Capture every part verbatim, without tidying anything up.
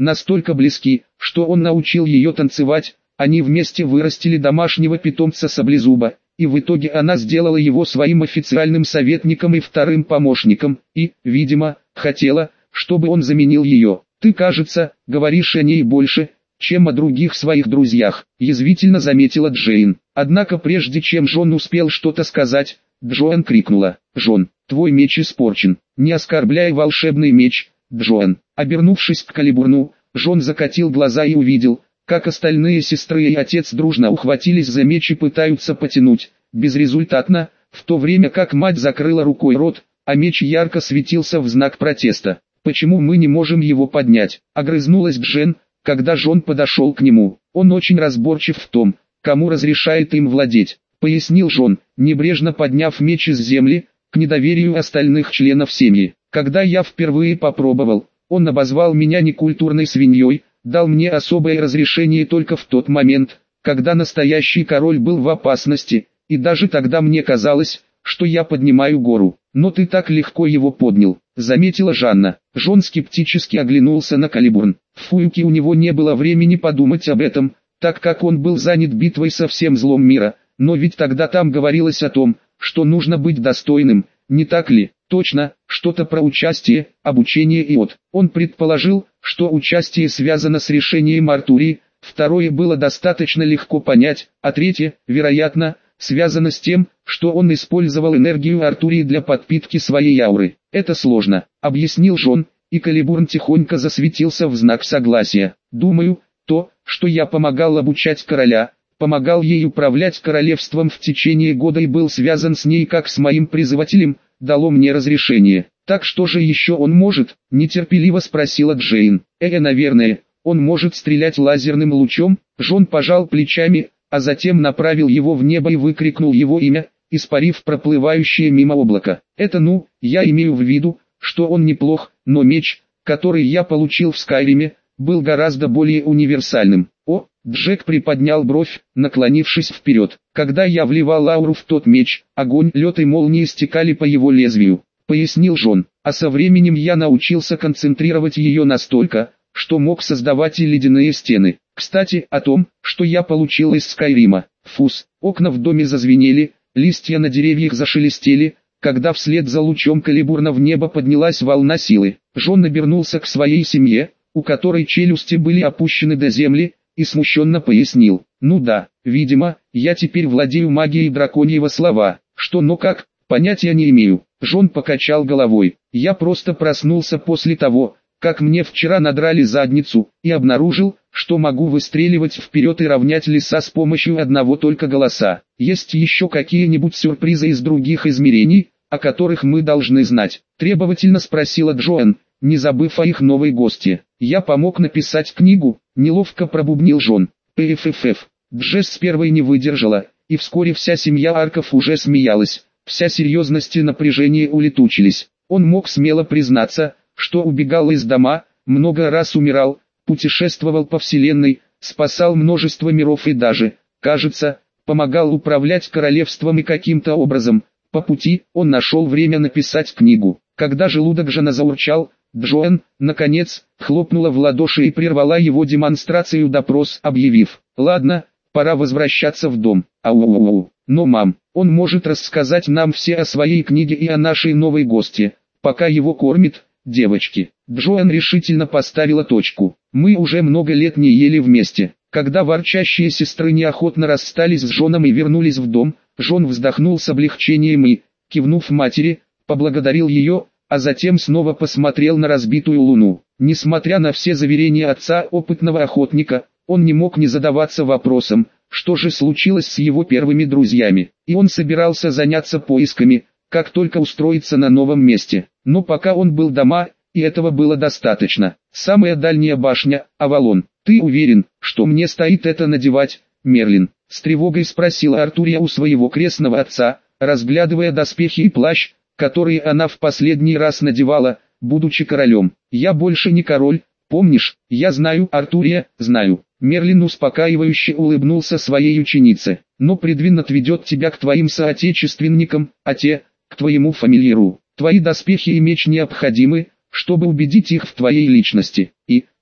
настолько близки, что он научил ее танцевать, они вместе вырастили домашнего питомца Саблезуба, и в итоге она сделала его своим официальным советником и вторым помощником, и, видимо, хотела, чтобы он заменил ее. «Ты, кажется, говоришь о ней больше, чем о других своих друзьях», — язвительно заметила Джейн. Однако прежде чем Джон успел что-то сказать, Джоан крикнула: «Джон, твой меч испорчен, не оскорбляй волшебный меч, Джоан». Обернувшись к Калибурну, Джон закатил глаза и увидел, как остальные сестры и отец дружно ухватились за меч и пытаются потянуть, безрезультатно, в то время как мать закрыла рукой рот, а меч ярко светился в знак протеста. «Почему мы не можем его поднять?» — огрызнулась Джен, когда Джон подошел к нему. «Он очень разборчив в том, кому разрешает им владеть», — пояснил Джон, небрежно подняв меч из земли, к недоверию остальных членов семьи. «Когда я впервые попробовал, он обозвал меня некультурной свиньей, дал мне особое разрешение только в тот момент, когда настоящий король был в опасности, и даже тогда мне казалось, что я поднимаю гору. Но ты так легко его поднял», — заметила Жанна. Джон скептически оглянулся на Калибурн. В Фуюке у него не было времени подумать об этом, так как он был занят битвой со всем злом мира, но ведь тогда там говорилось о том, что нужно быть достойным, не так ли? Точно, что-то про участие, обучение и от. Он предположил, что участие связано с решением Артурии, второе было достаточно легко понять, а третье, вероятно, связано с тем, что он использовал энергию Артурии для подпитки своей ауры. «Это сложно», — объяснил Джон, и Калибурн тихонько засветился в знак согласия. «Думаю, то, что я помогал обучать короля, помогал ей управлять королевством в течение года и был связан с ней как с моим призывателем, дало мне разрешение». «Так что же еще он может?» — нетерпеливо спросила Джейн. «Э, наверное, он может стрелять лазерным лучом». Джон пожал плечами, а затем направил его в небо и выкрикнул его имя, испарив проплывающее мимо облако. «Это ну, я имею в виду, что он неплох, но меч, который я получил в Скайриме, был гораздо более универсальным». «О!» — Джек приподнял бровь, наклонившись вперед. «Когда я вливал ауру в тот меч, огонь, лед и молнии стекали по его лезвию», — пояснил Джон. «А со временем я научился концентрировать ее настолько, что мог создавать и ледяные стены. Кстати, о том, что я получил из Скайрима. Фус, окна в доме зазвенели, листья на деревьях зашелестели, когда вслед за лучом Калибурна в небо поднялась волна силы. Джон обернулся к своей семье, у которой челюсти были опущены до земли, и смущенно пояснил: «Ну да, видимо, я теперь владею магией драконьего слова. Что, но как, понятия не имею». Джон покачал головой. «Я просто проснулся после того, как мне вчера надрали задницу, и обнаружил, что могу выстреливать вперед и равнять леса с помощью одного только голоса. Есть еще какие-нибудь сюрпризы из других измерений, о которых мы должны знать?» — требовательно спросила Джоан, не забыв о их новой гости. «Я помог написать книгу», — неловко пробубнил Джон. «Пффф». Джесс первой не выдержала, и вскоре вся семья Арков уже смеялась, вся серьезность и напряжение улетучились. Он мог смело признаться, что убегал из дома, много раз умирал, путешествовал по вселенной, спасал множество миров и даже, кажется, помогал управлять королевством и каким-то образом, по пути, он нашел время написать книгу. Когда желудок Жана заурчал, Джоан, наконец, хлопнула в ладоши и прервала его демонстрацию допрос, объявив: «Ладно, пора возвращаться в дом». «Ау-ау-ау, но мам, он может рассказать нам все о своей книге и о нашей новой гости, пока его кормит». «Девочки», Джоан решительно поставила точку. «Мы уже много лет не ели вместе». Когда ворчащие сестры неохотно расстались с Джоном и вернулись в дом, Джон вздохнул с облегчением и, кивнув матери, поблагодарил ее, а затем снова посмотрел на разбитую луну. Несмотря на все заверения отца, опытного охотника, он не мог не задаваться вопросом, что же случилось с его первыми друзьями, и он собирался заняться поисками, как только устроиться на новом месте. Но пока он был дома, и этого было достаточно. Самая дальняя башня, Авалон. «Ты уверен, что мне стоит это надевать, Мерлин?» — с тревогой спросила Артурия у своего крестного отца, разглядывая доспехи и плащ, которые она в последний раз надевала, будучи королем. «Я больше не король, помнишь?» «Я знаю, Артурия, знаю». Мерлин успокаивающе улыбнулся своей ученице. «Но Придвин отведет тебя к твоим соотечественникам, а те — к твоему фамильяру. Твои доспехи и меч необходимы, чтобы убедить их в твоей личности. И,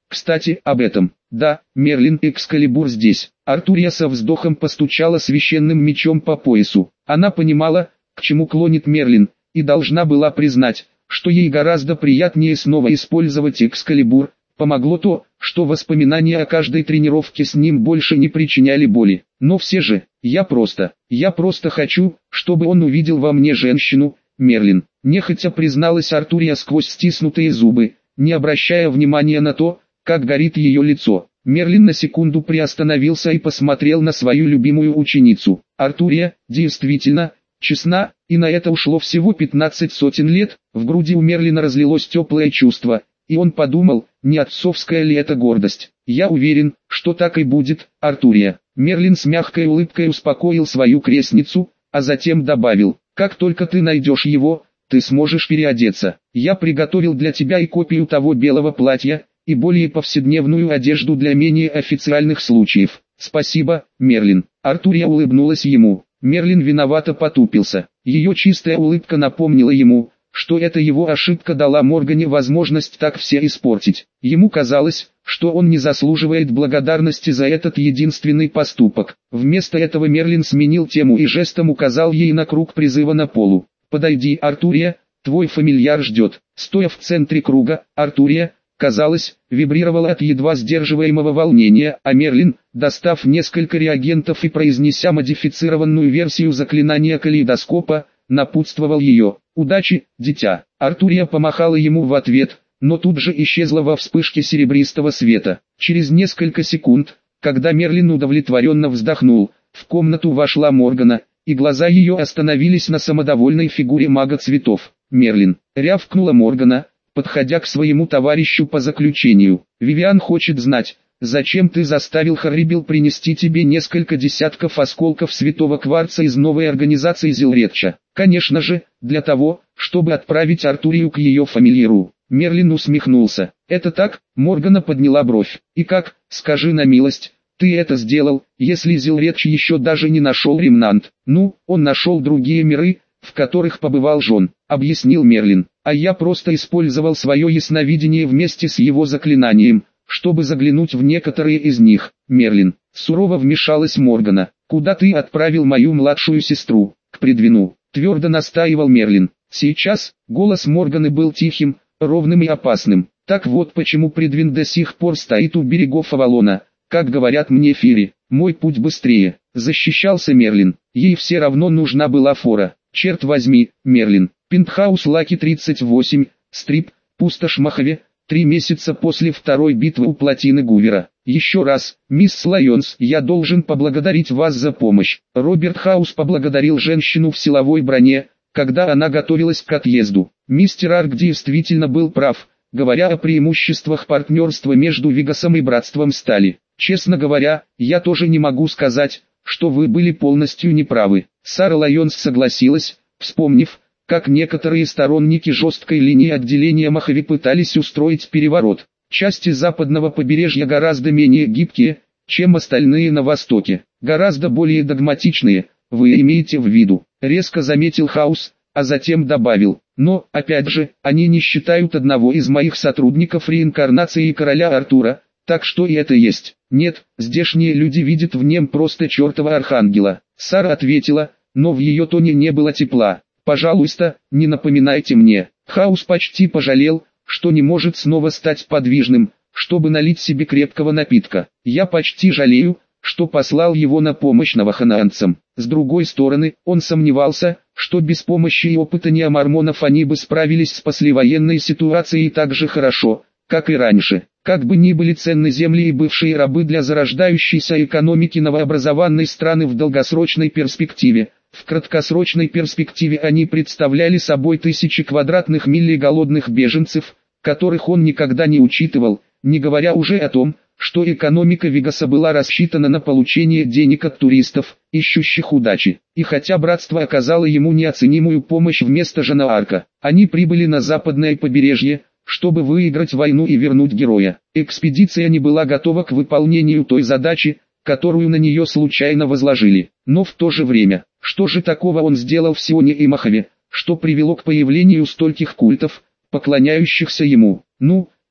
Кстати, об этом. Да, Мерлин, Экскалибур здесь. Артурия со вздохом постучала священным мечом по поясу. Она понимала, к чему клонит Мерлин, и должна была признать, что ей гораздо приятнее снова использовать Экскалибур. Помогло то, что воспоминания о каждой тренировке с ним больше не причиняли боли. Но все же, я просто, я просто хочу, чтобы он увидел во мне женщину, Мерлин. Нехотя призналась Артурия сквозь стиснутые зубы, не обращая внимания на то, как горит ее лицо. Мерлин на секунду приостановился и посмотрел на свою любимую ученицу. Артурия, действительно, честна, и на это ушло всего пятнадцать сотен лет. В груди у Мерлина разлилось теплое чувство, и он подумал, не отцовская ли это гордость. Я уверен, что так и будет, Артурия. Мерлин с мягкой улыбкой успокоил свою крестницу, а затем добавил, как только ты найдешь его, ты сможешь переодеться. Я приготовил для тебя и копию того белого платья, и более повседневную одежду для менее официальных случаев. Спасибо, Мерлин. Артурия улыбнулась ему. Мерлин виновато потупился. Ее чистая улыбка напомнила ему, что это его ошибка дала Моргане возможность так все испортить. Ему казалось, что он не заслуживает благодарности за этот единственный поступок. Вместо этого Мерлин сменил тему и жестом указал ей на круг призыва на полу. «Подойди, Артурия, твой фамильяр ждет». Стоя в центре круга, Артурия, казалось, вибрировала от едва сдерживаемого волнения, а Мерлин, достав несколько реагентов и произнеся модифицированную версию заклинания калейдоскопа, напутствовал ее. «Удачи, дитя!» Артурия помахала ему в ответ, но тут же исчезла во вспышке серебристого света. Через несколько секунд, когда Мерлин удовлетворенно вздохнул, в комнату вошла Моргана, и глаза ее остановились на самодовольной фигуре мага цветов. «Мерлин!» — рявкнула Моргана, подходя к своему товарищу по заключению. «Вивиан хочет знать, зачем ты заставил Харрибил принести тебе несколько десятков осколков святого кварца из новой организации Зилретча. Конечно же, для того, чтобы отправить Артурию к ее фамильяру». Мерлин усмехнулся. «Это так?» — Моргана подняла бровь. «И как, скажи на милость, ты это сделал, если Зилретч еще даже не нашел ремнант?» «Ну, он нашел другие миры, в которых побывал Жон», — объяснил Мерлин. «А я просто использовал свое ясновидение вместе с его заклинанием, чтобы заглянуть в некоторые из них». «Мерлин», — сурово вмешалась Моргана, — «куда ты отправил мою младшую сестру?» «К Придвину», — твердо настаивал Мерлин. Сейчас, голос Морганы был тихим, ровным и опасным. «Так вот почему Придвин до сих пор стоит у берегов Авалона, как говорят мне Фири, мой путь быстрее», — защищался Мерлин. Ей все равно нужна была фора. «Черт возьми, Мерлин». Пентхаус Лаки тридцать восемь, стрип, пустошь Махове, три месяца после второй битвы у плотины Гувера. «Еще раз, мисс Лайонс, я должен поблагодарить вас за помощь». Роберт Хаус поблагодарил женщину в силовой броне, когда она готовилась к отъезду. Мистер Арк действительно был прав, говоря о преимуществах партнерства между Вегасом и Братством Стали. «Честно говоря, я тоже не могу сказать, что вы были полностью неправы». Сара Лайонс согласилась, вспомнив, как некоторые сторонники жесткой линии отделения Махави пытались устроить переворот. Части западного побережья гораздо менее гибкие, чем остальные на востоке, гораздо более догматичные, вы имеете в виду, резко заметил Хаус, а затем добавил, но, опять же, они не считают одного из моих сотрудников реинкарнацией короля Артура, так что и это есть. Нет, здешние люди видят в нем просто чертова архангела. Сара ответила, но в ее тоне не было тепла. «Пожалуйста, не напоминайте мне». Хаус почти пожалел, что не может снова стать подвижным, чтобы налить себе крепкого напитка. «Я почти жалею, что послал его на помощь новоханаанцам». С другой стороны, он сомневался, что без помощи и опыта неомормонов они бы справились с послевоенной ситуацией так же хорошо, как и раньше. Как бы ни были ценны земли и бывшие рабы для зарождающейся экономики новообразованной страны в долгосрочной перспективе, в краткосрочной перспективе они представляли собой тысячи квадратных миль голодных беженцев, которых он никогда не учитывал, не говоря уже о том, что экономика Вегаса была рассчитана на получение денег от туристов, ищущих удачи. И хотя братство оказало ему неоценимую помощь вместо Жанаарка, они прибыли на западное побережье, чтобы выиграть войну и вернуть героя. Экспедиция не была готова к выполнению той задачи, которую на нее случайно возложили. Но в то же время, что же такого он сделал в Сионе и Махаве, что привело к появлению стольких культов, поклоняющихся ему? Ну,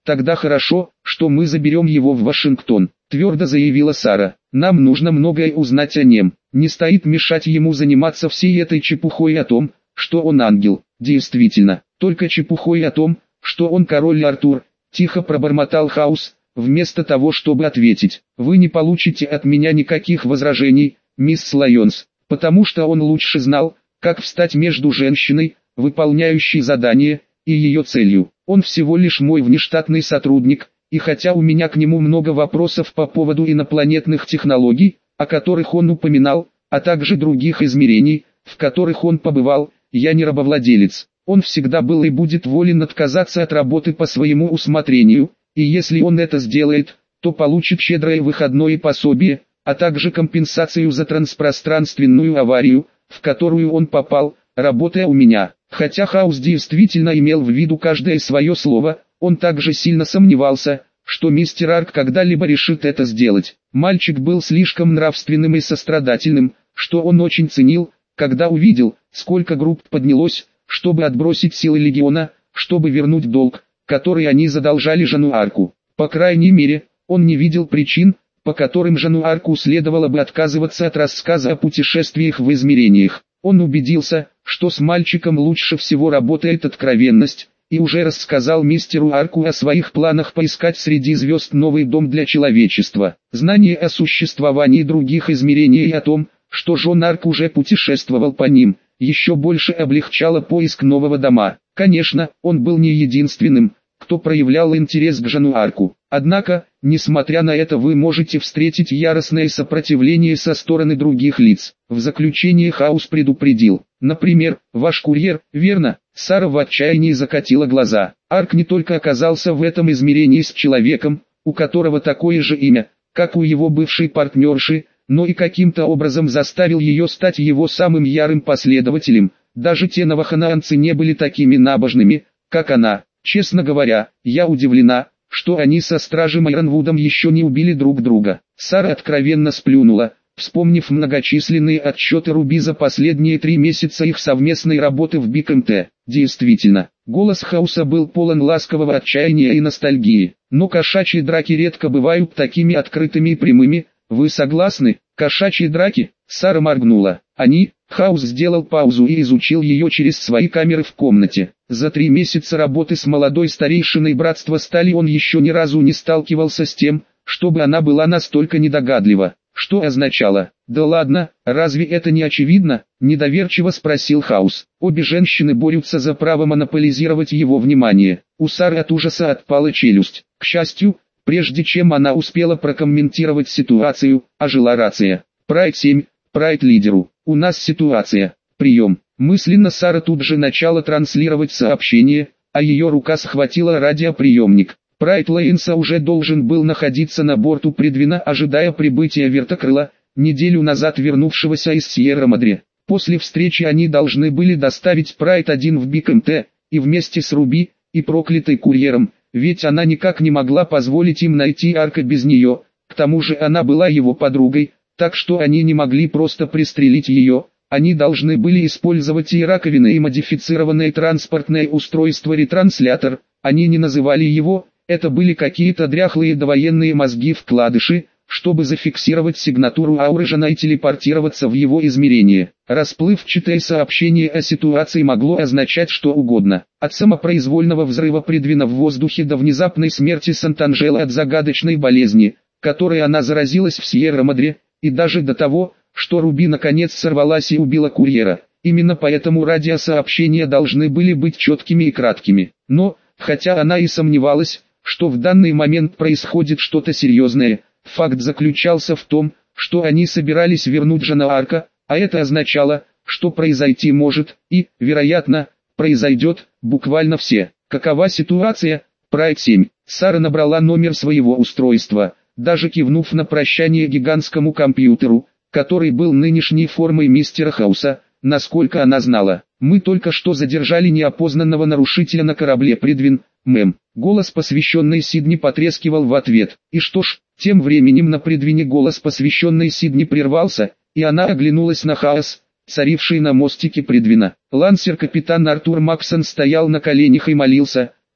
Тогда хорошо, что мы заберем его в Вашингтон, твердо заявила Сара. Нам нужно многое узнать о нем. Не стоит мешать ему заниматься всей этой чепухой о том, что он ангел. Действительно, только чепухой о том, что он король Артур, тихо пробормотал Хаус, вместо того, чтобы ответить. Вы не получите от меня никаких возражений, мисс Лайонс, потому что он лучше знал, как встать между женщиной, выполняющей задание, и ее целью. Он всего лишь мой внештатный сотрудник, и хотя у меня к нему много вопросов по поводу инопланетных технологий, о которых он упоминал, а также других измерений, в которых он побывал, я не рабовладелец. Он всегда был и будет волен отказаться от работы по своему усмотрению, и если он это сделает, то получит щедрое выходное пособие, а также компенсацию за транспространственную аварию, в которую он попал, работая у меня. Хотя Хаус действительно имел в виду каждое свое слово, он также сильно сомневался, что мистер Арк когда-либо решит это сделать. Мальчик был слишком нравственным и сострадательным, что он очень ценил, когда увидел, сколько групп поднялось, чтобы отбросить силы легиона, чтобы вернуть долг, который они задолжали Жану Арку. По крайней мере, он не видел причин, по которым Жану Арку следовало бы отказываться от рассказа о путешествиях в измерениях. Он убедился, что с мальчиком лучше всего работает откровенность, и уже рассказал мистеру Арку о своих планах поискать среди звезд новый дом для человечества. Знание о существовании других измерений и о том, что Джон Арк уже путешествовал по ним, еще больше облегчало поиск нового дома. Конечно, он был не единственным, кто проявлял интерес к Жану Арку. Однако, несмотря на это, вы можете встретить яростное сопротивление со стороны других лиц. В заключение Хаус предупредил. Например, ваш курьер, верно? Сара в отчаянии закатила глаза. Арк не только оказался в этом измерении с человеком, у которого такое же имя, как у его бывшей партнерши, но и каким-то образом заставил ее стать его самым ярым последователем. Даже те новоханаанцы не были такими набожными, как она. Честно говоря, я удивлена, что они со стражем Айронвудом еще не убили друг друга. Сара откровенно сплюнула, вспомнив многочисленные отчеты Руби за последние три месяца их совместной работы в Биг эм тэ. Действительно, голос Хауса был полон ласкового отчаяния и ностальгии. Но кошачьи драки редко бывают такими открытыми и прямыми. Вы согласны? Кошачьи драки? Сара моргнула. Они... Хаус сделал паузу и изучил ее через свои камеры в комнате. За три месяца работы с молодой старейшиной братства Стали он еще ни разу не сталкивался с тем, чтобы она была настолько недогадлива. Что означало? Да ладно, разве это не очевидно? Недоверчиво спросил Хаус. Обе женщины борются за право монополизировать его внимание. У Сары от ужаса отпала челюсть. К счастью, прежде чем она успела прокомментировать ситуацию, ожила рация. Прайд семь, Прайд лидеру. У нас ситуация. Прием. Мысленно Сара тут же начала транслировать сообщение, а ее рука схватила радиоприемник. Прайд Лейнса уже должен был находиться на борту Придвина, ожидая прибытия вертокрыла, неделю назад вернувшегося из Сьерра-Мадре. После встречи они должны были доставить Прайд один в Биг эм тэ, и вместе с Руби, и проклятой курьером, ведь она никак не могла позволить им найти Арка без нее, к тому же она была его подругой, так что они не могли просто пристрелить ее, они должны были использовать и раковины, и модифицированное транспортное устройство-ретранслятор, они не называли его, это были какие-то дряхлые довоенные мозги-вкладыши, чтобы зафиксировать сигнатуру ауры Жана и телепортироваться в его измерение. Расплывчатое сообщение о ситуации могло означать что угодно. От самопроизвольного взрыва Придвина в воздухе до внезапной смерти Сант'Анджело от загадочной болезни, которой она заразилась в Сьерра-Мадре, и даже до того, что Руби наконец сорвалась и убила курьера. Именно поэтому радиосообщения должны были быть четкими и краткими. Но, хотя она и сомневалась, что в данный момент происходит что-то серьезное, факт заключался в том, что они собирались вернуть Жана Арка, а это означало, что произойти может, и, вероятно, произойдет, буквально все. Какова ситуация? Прайд семь. Сара набрала номер своего устройства, даже кивнув на прощание гигантскому компьютеру, который был нынешней формой мистера Хауса, насколько она знала. Мы только что задержали неопознанного нарушителя на корабле Придвин, мэм. Голос посвященный Сидни потрескивал в ответ. И что ж, тем временем на Придвине голос посвященный Сидни прервался, и она оглянулась на хаос, царивший на мостике Придвина. Лансер-капитан Артур Максон стоял на коленях и молился,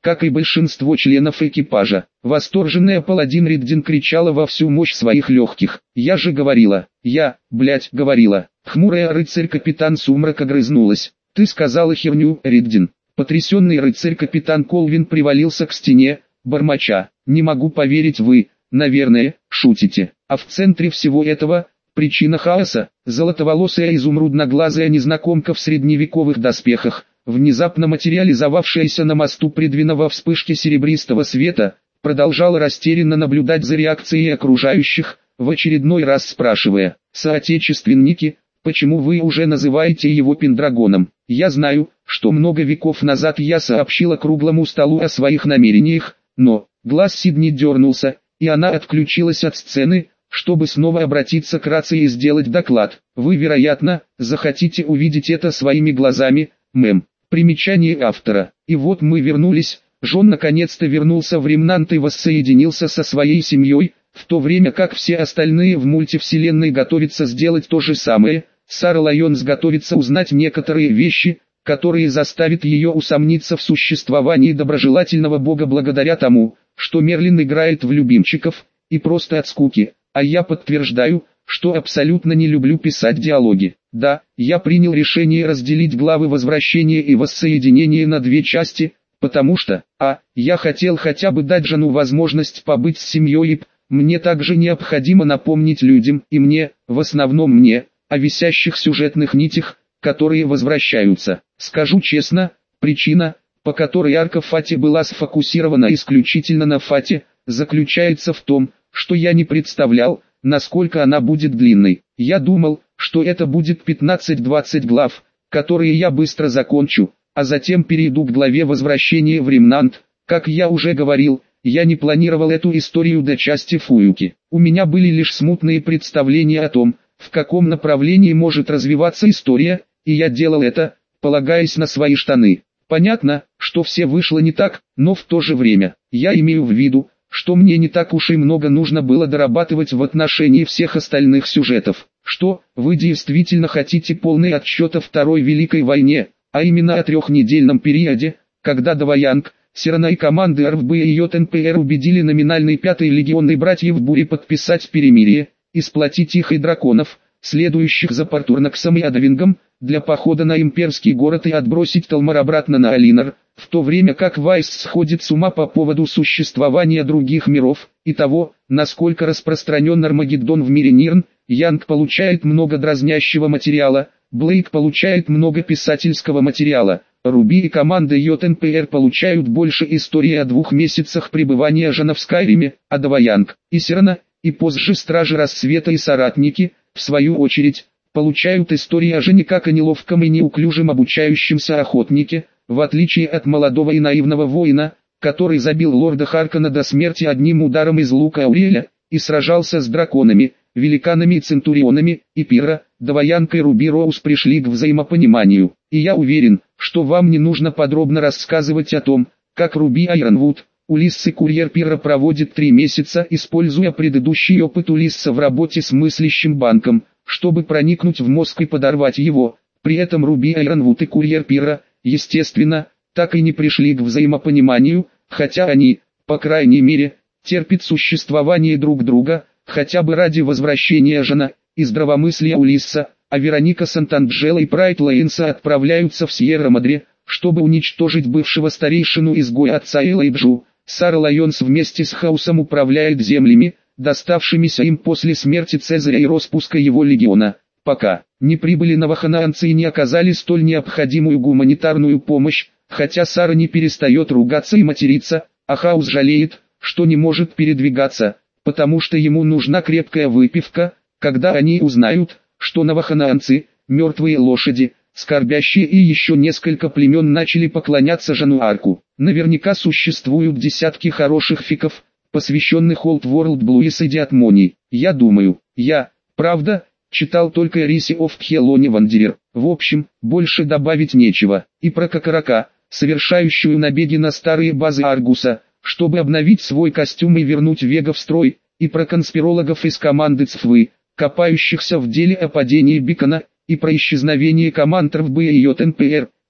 как и большинство членов экипажа. Восторженная паладин Риддин кричала во всю мощь своих легких. «Я же говорила, я, блять, говорила». Хмурая рыцарь-капитан Сумрак огрызнулась. «Ты сказала херню, Риддин». Потрясенный рыцарь-капитан Колвин привалился к стене, бормоча: «Не могу поверить, вы, наверное, шутите». А в центре всего этого – причина хаоса – золотоволосая изумрудноглазая незнакомка в средневековых доспехах, внезапно материализовавшаяся на мосту Придвина во вспышке серебристого света, продолжала растерянно наблюдать за реакцией окружающих, в очередной раз спрашивая: «Соотечественники, почему вы уже называете его Пендрагоном? Я знаю, что много веков назад я сообщила круглому столу о своих намерениях, но...» Глаз Сидни дернулся, и она отключилась от сцены, чтобы снова обратиться к рации и сделать доклад. «Вы, вероятно, захотите увидеть это своими глазами, мэм». Примечание автора. И вот мы вернулись. Джон наконец-то вернулся в Ремнант и воссоединился со своей семьей, в то время как все остальные в мультивселенной готовятся сделать то же самое. Сара Лайонс готовится узнать некоторые вещи, которые заставят ее усомниться в существовании доброжелательного бога благодаря тому, что Мерлин играет в любимчиков, и просто от скуки. А я подтверждаю, что абсолютно не люблю писать диалоги. Да, я принял решение разделить главы возвращения и воссоединения на две части, потому что, а, я хотел хотя бы дать Жану возможность побыть с семьей, и мне также необходимо напомнить людям, и мне, в основном мне, о висящих сюжетных нитях, которые возвращаются. Скажу честно, причина, по которой арка Фати была сфокусирована исключительно на Фате, заключается в том, что я не представлял, насколько она будет длинной. Я думал, что это будет пятнадцать-двадцать глав, которые я быстро закончу, а затем перейду к главе возвращения в Ремнант. Как я уже говорил, я не планировал эту историю до части Фуюки. У меня были лишь смутные представления о том, в каком направлении может развиваться история, и я делал это, полагаясь на свои штаны. Понятно, что все вышло не так, но в то же время, я имею в виду, что мне не так уж и много нужно было дорабатывать в отношении всех остальных сюжетов. Что, вы действительно хотите полный отсчет о Второй Великой войне, а именно о трехнедельном периоде, когда Даваянг, Сирана и команды эр эф бэ и эн пэ эр убедили номинальный пятый легион и братьев Бури подписать перемирие, и сплотить их и драконов, следующих за Портурнаксом и Адвингом, для похода на имперский город и отбросить Талмар обратно на Алинор, в то время как Вайс сходит с ума по поводу существования других миров, и того, насколько распространен Армагеддон в мире Нирн. Янг получает много дразнящего материала, Блейк получает много писательского материала, Руби и команда эн пэ эр получают больше истории о двух месяцах пребывания Жана в Скайриме, а Даваянг, и Сирана, и позже Стражи Рассвета и Соратники, в свою очередь, получают истории о Жене как о неловком и неуклюжем обучающемся охотнике, в отличие от молодого и наивного воина, который забил лорда Харкона до смерти одним ударом из лука Ауриэля, и сражался с драконами, великанами и центурионами, и Пира. Даваянг и Руби Роуз пришли к взаимопониманию, и я уверен, что вам не нужно подробно рассказывать о том, как Руби Айронвуд, Улисс и курьер Пира проводит три месяца, используя предыдущий опыт Улисса в работе с мыслящим банком, чтобы проникнуть в мозг и подорвать его. При этом Руби Айронвуд и курьер Пира, естественно, так и не пришли к взаимопониманию, хотя они, по крайней мере, терпят существование друг друга, хотя бы ради возвращения Жана, и здравомыслия Улисса, а Вероника Сантанджела и Прайд Лейнса отправляются в Сьерра-Мадре, чтобы уничтожить бывшего старейшину-изгоя отца Элайджу. Сара Лайонс вместе с Хаусом управляет землями, доставшимися им после смерти Цезаря и распуска его легиона, пока не прибыли новоханаанцы и не оказали столь необходимую гуманитарную помощь, хотя Сара не перестает ругаться и материться, а Хаус жалеет, что не может передвигаться, потому что ему нужна крепкая выпивка, когда они узнают, что новоханаанцы, мертвые лошади, скорбящие и еще несколько племен начали поклоняться Жануарку. Наверняка существуют десятки хороших фиков, посвященных Old World Blues и Диатмонии. Я думаю, я, правда, читал только Риси оф Хелони Вандерер. В общем, больше добавить нечего. И про Кокорака, совершающую набеги на старые базы Аргуса, чтобы обновить свой костюм и вернуть Вега в строй, и про конспирологов из команды ЦФВы, копающихся в деле о падении Бикона, и про исчезновение команд эр эф бэ и эн пэ эр,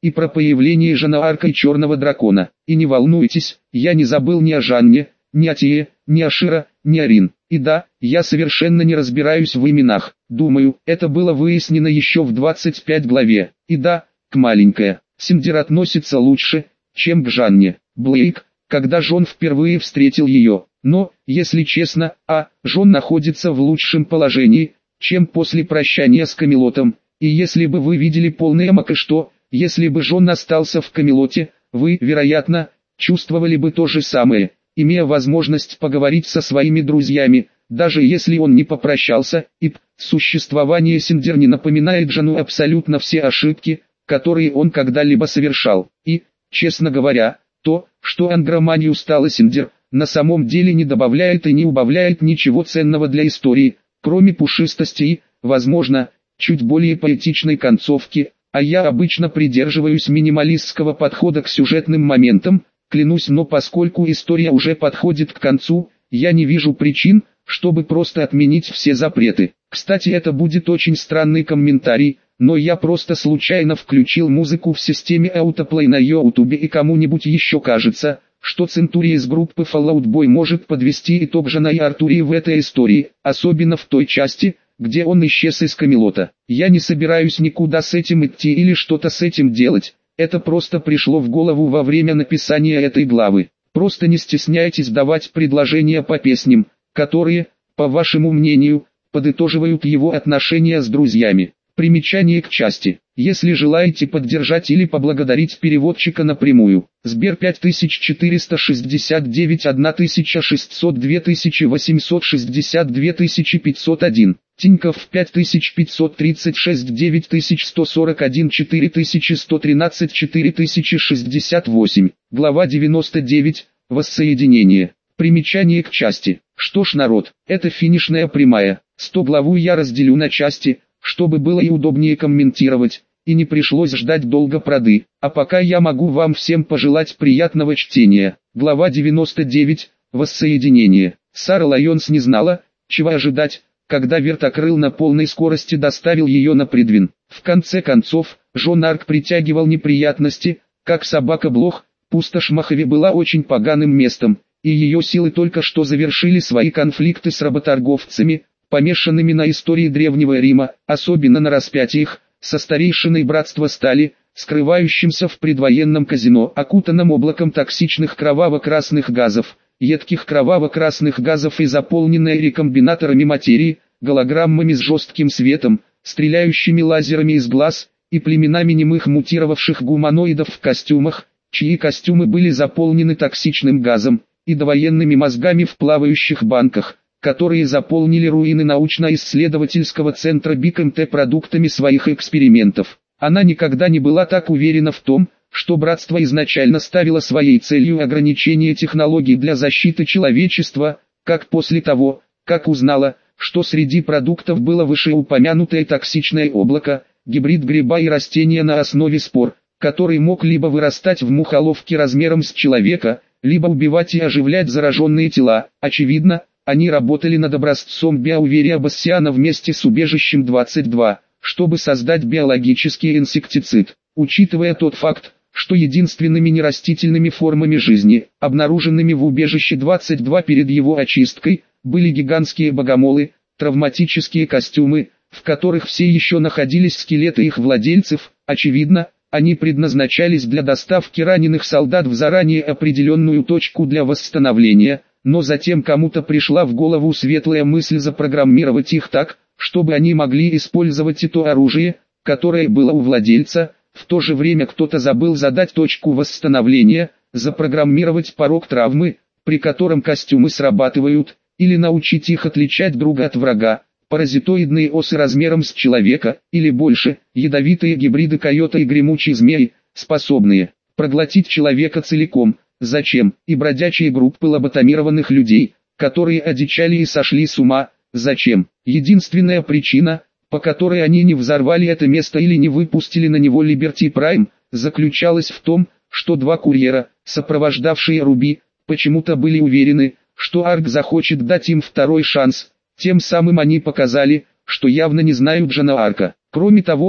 и про появление Жанны Арка и Черного Дракона. И не волнуйтесь, я не забыл ни о Жанне, ни о Тие, ни о Широ, ни о Рин. И да, я совершенно не разбираюсь в именах. Думаю, это было выяснено еще в двадцать пятой главе. И да, к маленькая Синдер относится лучше, чем к Жанне. Блейк, когда Джон впервые встретил ее. Но, если честно, а, Джон находится в лучшем положении, чем после прощания с Камелотом. И если бы вы видели полный амок и что, если бы Джон остался в Камелоте, вы, вероятно, чувствовали бы то же самое, имея возможность поговорить со своими друзьями, даже если он не попрощался, и существование Синдер не напоминает Джону абсолютно все ошибки, которые он когда-либо совершал. И, честно говоря, то, что Ангроманию стала Синдер, на самом деле не добавляет и не убавляет ничего ценного для истории, кроме пушистости и, возможно, чуть более поэтичной концовки, а я обычно придерживаюсь минималистского подхода к сюжетным моментам, клянусь, но поскольку история уже подходит к концу, я не вижу причин, чтобы просто отменить все запреты. Кстати, это будет очень странный комментарий, но я просто случайно включил музыку в системе Autoplay на YouTube, и кому-нибудь еще кажется, что Центурия из группы Fallout Boy может подвести итог Жанне и Артурии в этой истории, особенно в той части, где он исчез из Камелота. Я не собираюсь никуда с этим идти или что-то с этим делать, это просто пришло в голову во время написания этой главы. Просто не стесняйтесь давать предложения по песням, которые, по вашему мнению, подытоживают его отношения с друзьями. Примечание к части. Если желаете поддержать или поблагодарить переводчика напрямую, Сбер пять тысяч четыреста шестьдесят девять тысяча шестьсот два тысячи восемьсот шестьдесят два тысячи пятьсот один, Тинькофф пять тысяч пятьсот тридцать шесть девять тысяч сто сорок один четыре тысячи сто тринадцать четыре тысячи шестьдесят восемь, глава девяносто девять, воссоединение. Примечание к части. Что ж, народ, это финишная прямая, сто главу я разделю на части, чтобы было и удобнее комментировать, и не пришлось ждать долго проды. А пока я могу вам всем пожелать приятного чтения. Глава девяносто девять. Воссоединение. Сара Лайонс не знала, чего ожидать, когда вертокрыл на полной скорости доставил ее на Придвин. В конце концов, Джон Арк притягивал неприятности, как собака Блох. Пустошь Мохаве была очень поганым местом, и ее силы только что завершили свои конфликты с работорговцами, помешанными на истории Древнего Рима, особенно на распятиях, со старейшиной Братства Стали, скрывающимся в предвоенном казино, окутанном облаком токсичных кроваво-красных газов, едких кроваво-красных газов и заполненной рекомбинаторами материи, голограммами с жестким светом, стреляющими лазерами из глаз, и племенами немых мутировавших гуманоидов в костюмах, чьи костюмы были заполнены токсичным газом, и довоенными мозгами в плавающих банках, которые заполнили руины научно-исследовательского центра БикМТ продуктами своих экспериментов. Она никогда не была так уверена в том, что братство изначально ставило своей целью ограничение технологий для защиты человечества, как после того, как узнала, что среди продуктов было вышеупомянутое токсичное облако, гибрид гриба и растения на основе спор, который мог либо вырастать в мухоловке размером с человека, либо убивать и оживлять зараженные тела. Очевидно, они работали над образцом биоуверия Бассиана вместе с убежищем двадцать два, чтобы создать биологический инсектицид. Учитывая тот факт, что единственными нерастительными формами жизни, обнаруженными в убежище двадцать два перед его очисткой, были гигантские богомолы, травматические костюмы, в которых все еще находились скелеты их владельцев, очевидно, они предназначались для доставки раненых солдат в заранее определенную точку для восстановления, но затем кому-то пришла в голову светлая мысль запрограммировать их так, чтобы они могли использовать и то оружие, которое было у владельца. В то же время кто-то забыл задать точку восстановления, запрограммировать порог травмы, при котором костюмы срабатывают, или научить их отличать друга от врага. Паразитоидные осы размером с человека, или больше, ядовитые гибриды койота и гремучей змеи, способные проглотить человека целиком. Зачем? И бродячие группы лоботомированных людей, которые одичали и сошли с ума. Зачем? Единственная причина, по которой они не взорвали это место или не выпустили на него Либерти Прайм, заключалась в том, что два курьера, сопровождавшие Руби, почему-то были уверены, что Арк захочет дать им второй шанс. Тем самым они показали, что явно не знают Джона Арка. Кроме того,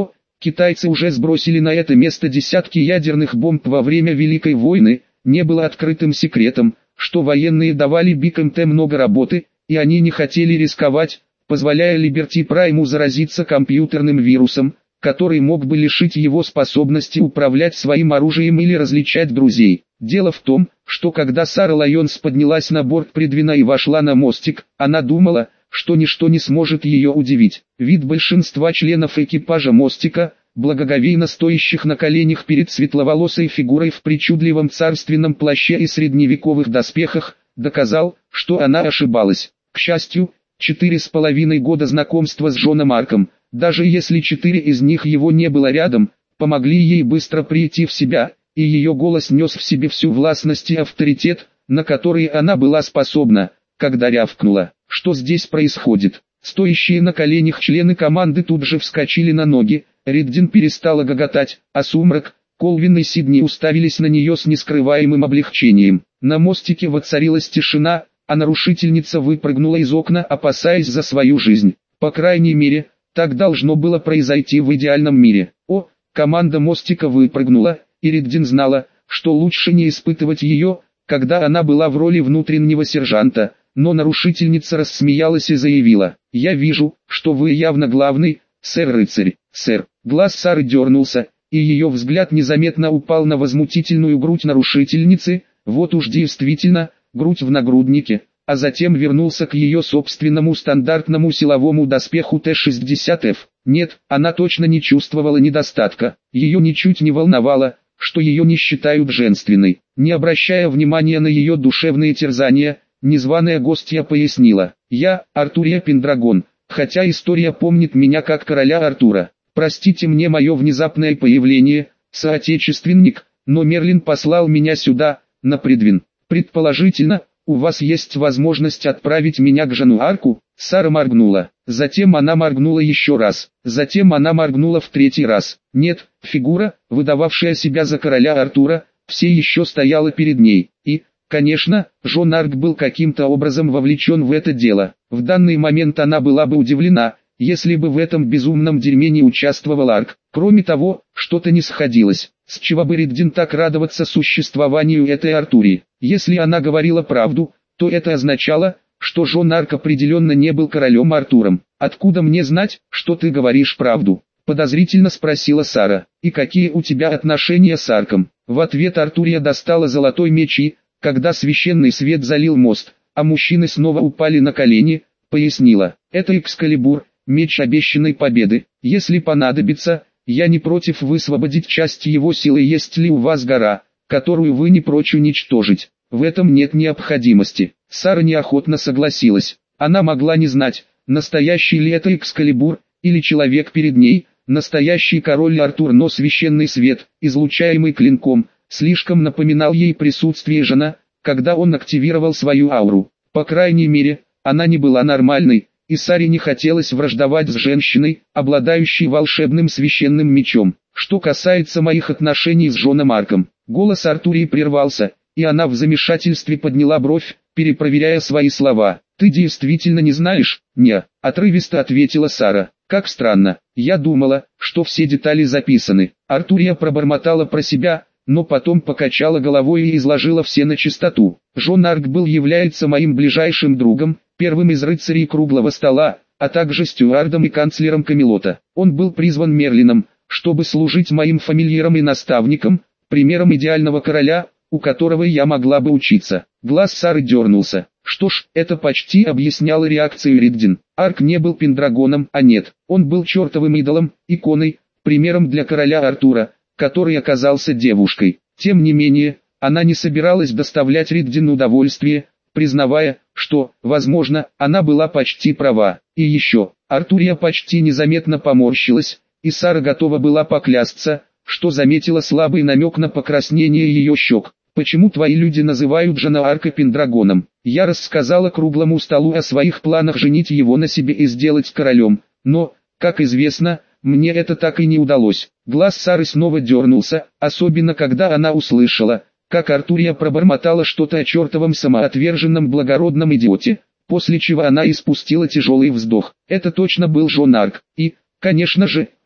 Китайцы уже сбросили на это место десятки ядерных бомб во время Великой войны. Не было открытым секретом, что военные давали Биг эм тэ много работы, и они не хотели рисковать, позволяя Либерти Прайму заразиться компьютерным вирусом, который мог бы лишить его способности управлять своим оружием или различать друзей. Дело в том, что когда Сара Лайонс поднялась на борт Придвина и вошла на мостик, она думала, что ничто не сможет ее удивить. Вид большинства членов экипажа мостика, благоговейно стоящих на коленях перед светловолосой фигурой в причудливом царственном плаще и средневековых доспехах, доказал, что она ошибалась. К счастью, четыре с половиной года знакомства с Джоном Арком, даже если четыре из них его не было рядом, помогли ей быстро прийти в себя, и ее голос нес в себе всю властность и авторитет, на которые она была способна, когда рявкнула: «Что здесь происходит?». Стоящие на коленях члены команды тут же вскочили на ноги, Риддин перестала гоготать, а Сумрак, Колвин и Сидни уставились на нее с нескрываемым облегчением. На мостике воцарилась тишина, а нарушительница выпрыгнула из окна, опасаясь за свою жизнь. По крайней мере, так должно было произойти в идеальном мире. О, команда мостика выпрыгнула, и Риддин знала, что лучше не испытывать ее, когда она была в роли внутреннего сержанта, но нарушительница рассмеялась и заявила: «Я вижу, что вы явно главный, сэр-рыцарь». «Сэр». Глаз Сары дернулся, и ее взгляд незаметно упал на возмутительную грудь нарушительницы, вот уж действительно, грудь в нагруднике, а затем вернулся к ее собственному стандартному силовому доспеху Т шестьдесят эф. Нет, она точно не чувствовала недостатка, ее ничуть не волновало, что ее не считают женственной. Не обращая внимания на ее душевные терзания, незваная гостья пояснила: «Я, Артурия Пендрагон, хотя история помнит меня как короля Артура. Простите мне мое внезапное появление, соотечественник, но Мерлин послал меня сюда, на Придвин. Предположительно, у вас есть возможность отправить меня к Жану Арку». Сара моргнула. Затем она моргнула еще раз. Затем она моргнула в третий раз. Нет, фигура, выдававшая себя за короля Артура, все еще стояла перед ней. И, конечно, Жон Арк был каким-то образом вовлечен в это дело. В данный момент она была бы удивлена, если бы в этом безумном дерьме не участвовал Арк. Кроме того, что-то не сходилось. С чего бы Риддин так радоваться существованию этой Артурии? Если она говорила правду, то это означало, что Жон Арк определенно не был королем Артуром. «Откуда мне знать, что ты говоришь правду?» — подозрительно спросила Сара. «И какие у тебя отношения с Арком?» В ответ Артурия достала золотой меч и, когда священный свет залил мост, а мужчины снова упали на колени, пояснила: «Это Экскалибур, меч обещанной победы. Если понадобится, я не против высвободить часть его силы. Есть ли у вас гора, которую вы не прочь уничтожить?» «В этом нет необходимости». Сара неохотно согласилась. Она могла не знать, настоящий ли это Экскалибур, или человек перед ней, настоящий король Артур, но священный свет, излучаемый клинком, слишком напоминал ей присутствие Жана, когда он активировал свою ауру. По крайней мере, она не была нормальной, и Саре не хотелось враждовать с женщиной, обладающей волшебным священным мечом. Что касается моих отношений с Жоном Арком, голос Артурии прервался, и она в замешательстве подняла бровь, перепроверяя свои слова. «Ты действительно не знаешь?» «Не», — отрывисто ответила Сара. «Как странно, я думала, что все детали записаны». Артурия пробормотала про себя, но потом покачала головой и изложила все на чистоту. «Жон Арк был является моим ближайшим другом, первым из рыцарей круглого стола, а также стюардом и канцлером Камелота. Он был призван Мерлином, чтобы служить моим фамильяром и наставником, примером идеального короля, у которого я могла бы учиться». Глаз Сары дернулся. Что ж, это почти объясняло реакцию Риддин. Арк не был Пендрагоном, а нет, он был чертовым идолом, иконой, примером для короля Артура, который оказался девушкой. Тем не менее, она не собиралась доставлять Риддин удовольствие, признавая, что, возможно, она была почти права. И еще, Артурия почти незаметно поморщилась, и Сара готова была поклясться, что заметила слабый намек на покраснение ее щек. «Почему твои люди называют Жона Арка Пендрагоном?» Я рассказала круглому столу о своих планах женить его на себе и сделать королем, но, как известно, мне это так и не удалось. Глаз Сары снова дернулся, особенно когда она услышала, как Артурия пробормотала что-то о чертовом самоотверженном благородном идиоте, после чего она испустила тяжелый вздох. Это точно был Жон Арк, и, конечно же,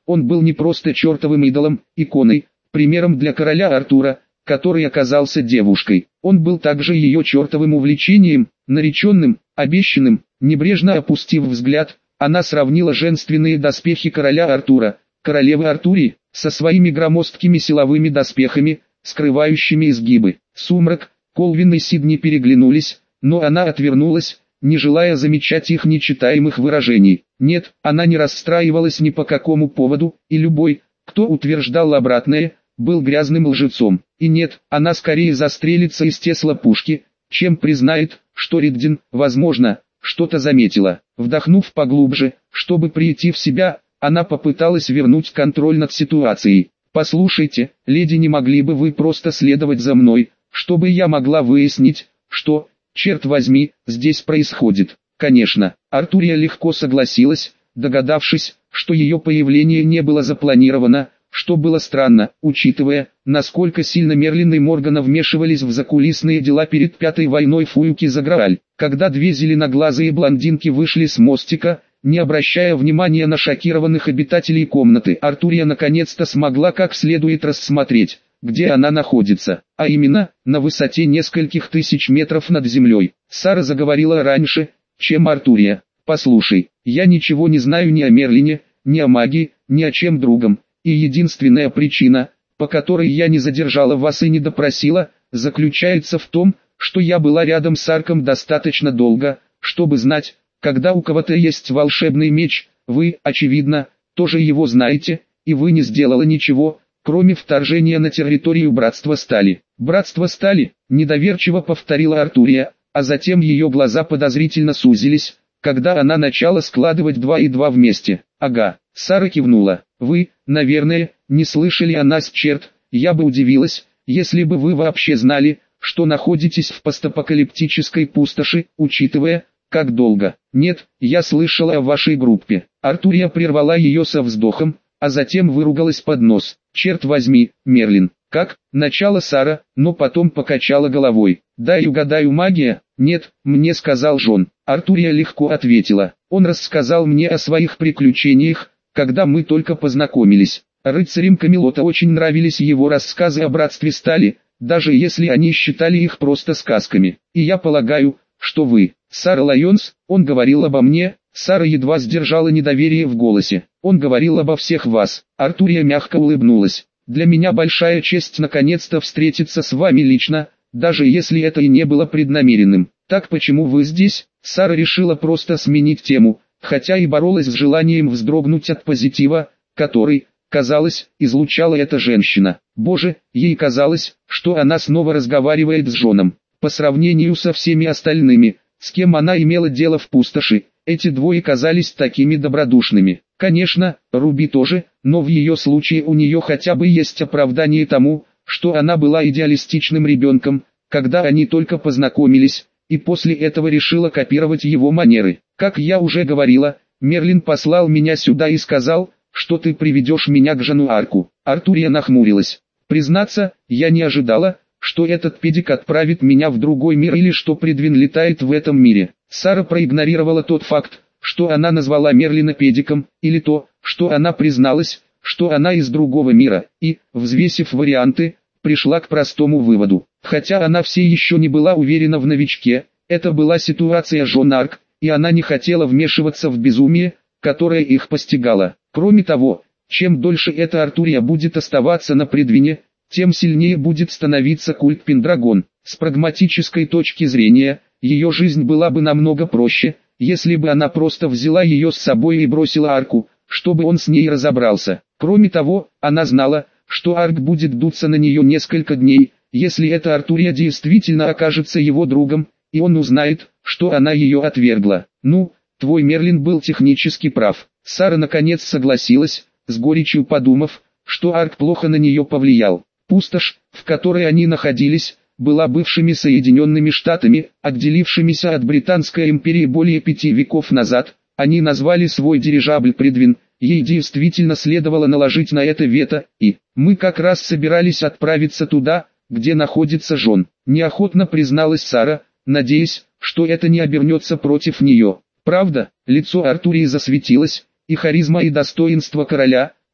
Он был не просто чертовым идолом, иконой, примером для короля Артура, который оказался девушкой. Он был также ее чертовым увлечением, нареченным, обещанным. Небрежно опустив взгляд, она сравнила женственные доспехи короля Артура, королевы Артурии, со своими громоздкими силовыми доспехами, скрывающими изгибы. Сумрак, Колвин и Сидни переглянулись, но она отвернулась, не желая замечать их нечитаемых выражений. Нет, она не расстраивалась ни по какому поводу, и любой, кто утверждал обратное, был грязным лжецом. И нет, она скорее застрелится из тесла пушки, чем признает, что Риддин, возможно, что-то заметила. Вдохнув поглубже, чтобы прийти в себя, она попыталась вернуть контроль над ситуацией. «Послушайте, леди, не могли бы вы просто следовать за мной, чтобы я могла выяснить, что, черт возьми, здесь происходит?» Конечно, Артурия легко согласилась, догадавшись, что ее появление не было запланировано, что было странно, учитывая, насколько сильно Мерлин и Моргана вмешивались в закулисные дела перед Пятой войной Фуюки за Грааль. Когда две зеленоглазые блондинки вышли с мостика, не обращая внимания на шокированных обитателей комнаты, Артурия наконец-то смогла как следует рассмотреть, где она находится, а именно, на высоте нескольких тысяч метров над землей. Сара заговорила раньше, чем Артурия. «Послушай, я ничего не знаю ни о Мерлине, ни о магии, ни о чем другом. И единственная причина, по которой я не задержала вас и не допросила, заключается в том, что я была рядом с Арком достаточно долго, чтобы знать, когда у кого-то есть волшебный меч. Вы, очевидно, тоже его знаете, и вы не сделала ничего, кроме вторжения на территорию Братства Стали». «Братство Стали», недоверчиво повторила Артурия, а затем ее глаза подозрительно сузились, когда она начала складывать два и два вместе. «Ага», Сара кивнула. «Вы, наверное, не слышали о нас, черт, я бы удивилась, если бы вы вообще знали, что находитесь в постапокалиптической пустоши, учитывая, как долго». «Нет, я слышала о вашей группе». Артурия прервала ее со вздохом, а затем выругалась под нос. «Черт возьми, Мерлин». «Как?» — начала Сара, но потом покачала головой. «Дай угадаю, магия?» «Нет, мне сказал Джон». Артурия легко ответила. «Он рассказал мне о своих приключениях, когда мы только познакомились. Рыцарям Камелота очень нравились его рассказы о Братстве Стали, даже если они считали их просто сказками. И я полагаю, что вы, Сара Лайонс, он говорил обо мне». Сара едва сдержала недоверие в голосе. «Он говорил обо всех вас». Артурия мягко улыбнулась. «Для меня большая честь наконец-то встретиться с вами лично, даже если это и не было преднамеренным. Так почему вы здесь?» Сара решила просто сменить тему, хотя и боролась с желанием вздрогнуть от позитива, который, казалось, излучала эта женщина. Боже, ей казалось, что она снова разговаривает с Джоном. По сравнению со всеми остальными, с кем она имела дело в пустоши, эти двое казались такими добродушными. Конечно, Руби тоже, но в ее случае у нее хотя бы есть оправдание тому, что она была идеалистичным ребенком, когда они только познакомились, и после этого решила копировать его манеры. «Как я уже говорила, Мерлин послал меня сюда и сказал, что ты приведешь меня к Жану Арку». Артурия нахмурилась. «Признаться, я не ожидала, что этот педик отправит меня в другой мир или что Придвин летает в этом мире». Сара проигнорировала тот факт, что она назвала Мерлина педиком, или то, что она призналась, что она из другого мира, и, взвесив варианты, пришла к простому выводу. Хотя она все еще не была уверена в новичке, это была ситуация Жон Арк, и она не хотела вмешиваться в безумие, которое их постигало. Кроме того, чем дольше эта Артурия будет оставаться на Придвине, тем сильнее будет становиться культ Пендрагон. С прагматической точки зрения, ее жизнь была бы намного проще, если бы она просто взяла ее с собой и бросила Арку, чтобы он с ней разобрался. Кроме того, она знала, что Арк будет дуться на нее несколько дней, если эта Артурия действительно окажется его другом, и он узнает, что она ее отвергла. «Ну, твой Мерлин был технически прав». Сара наконец согласилась, с горечью подумав, что Арк плохо на нее повлиял. Пустошь, в которой они находились, была бывшими Соединенными Штатами, отделившимися от Британской империи более пяти веков назад. Они назвали свой дирижабль Придвин, ей действительно следовало наложить на это вето, и «мы как раз собирались отправиться туда, где находится Джон», неохотно призналась Сара, надеясь, что это не обернется против нее. Правда, лицо Артурии засветилось, и харизма и достоинство короля,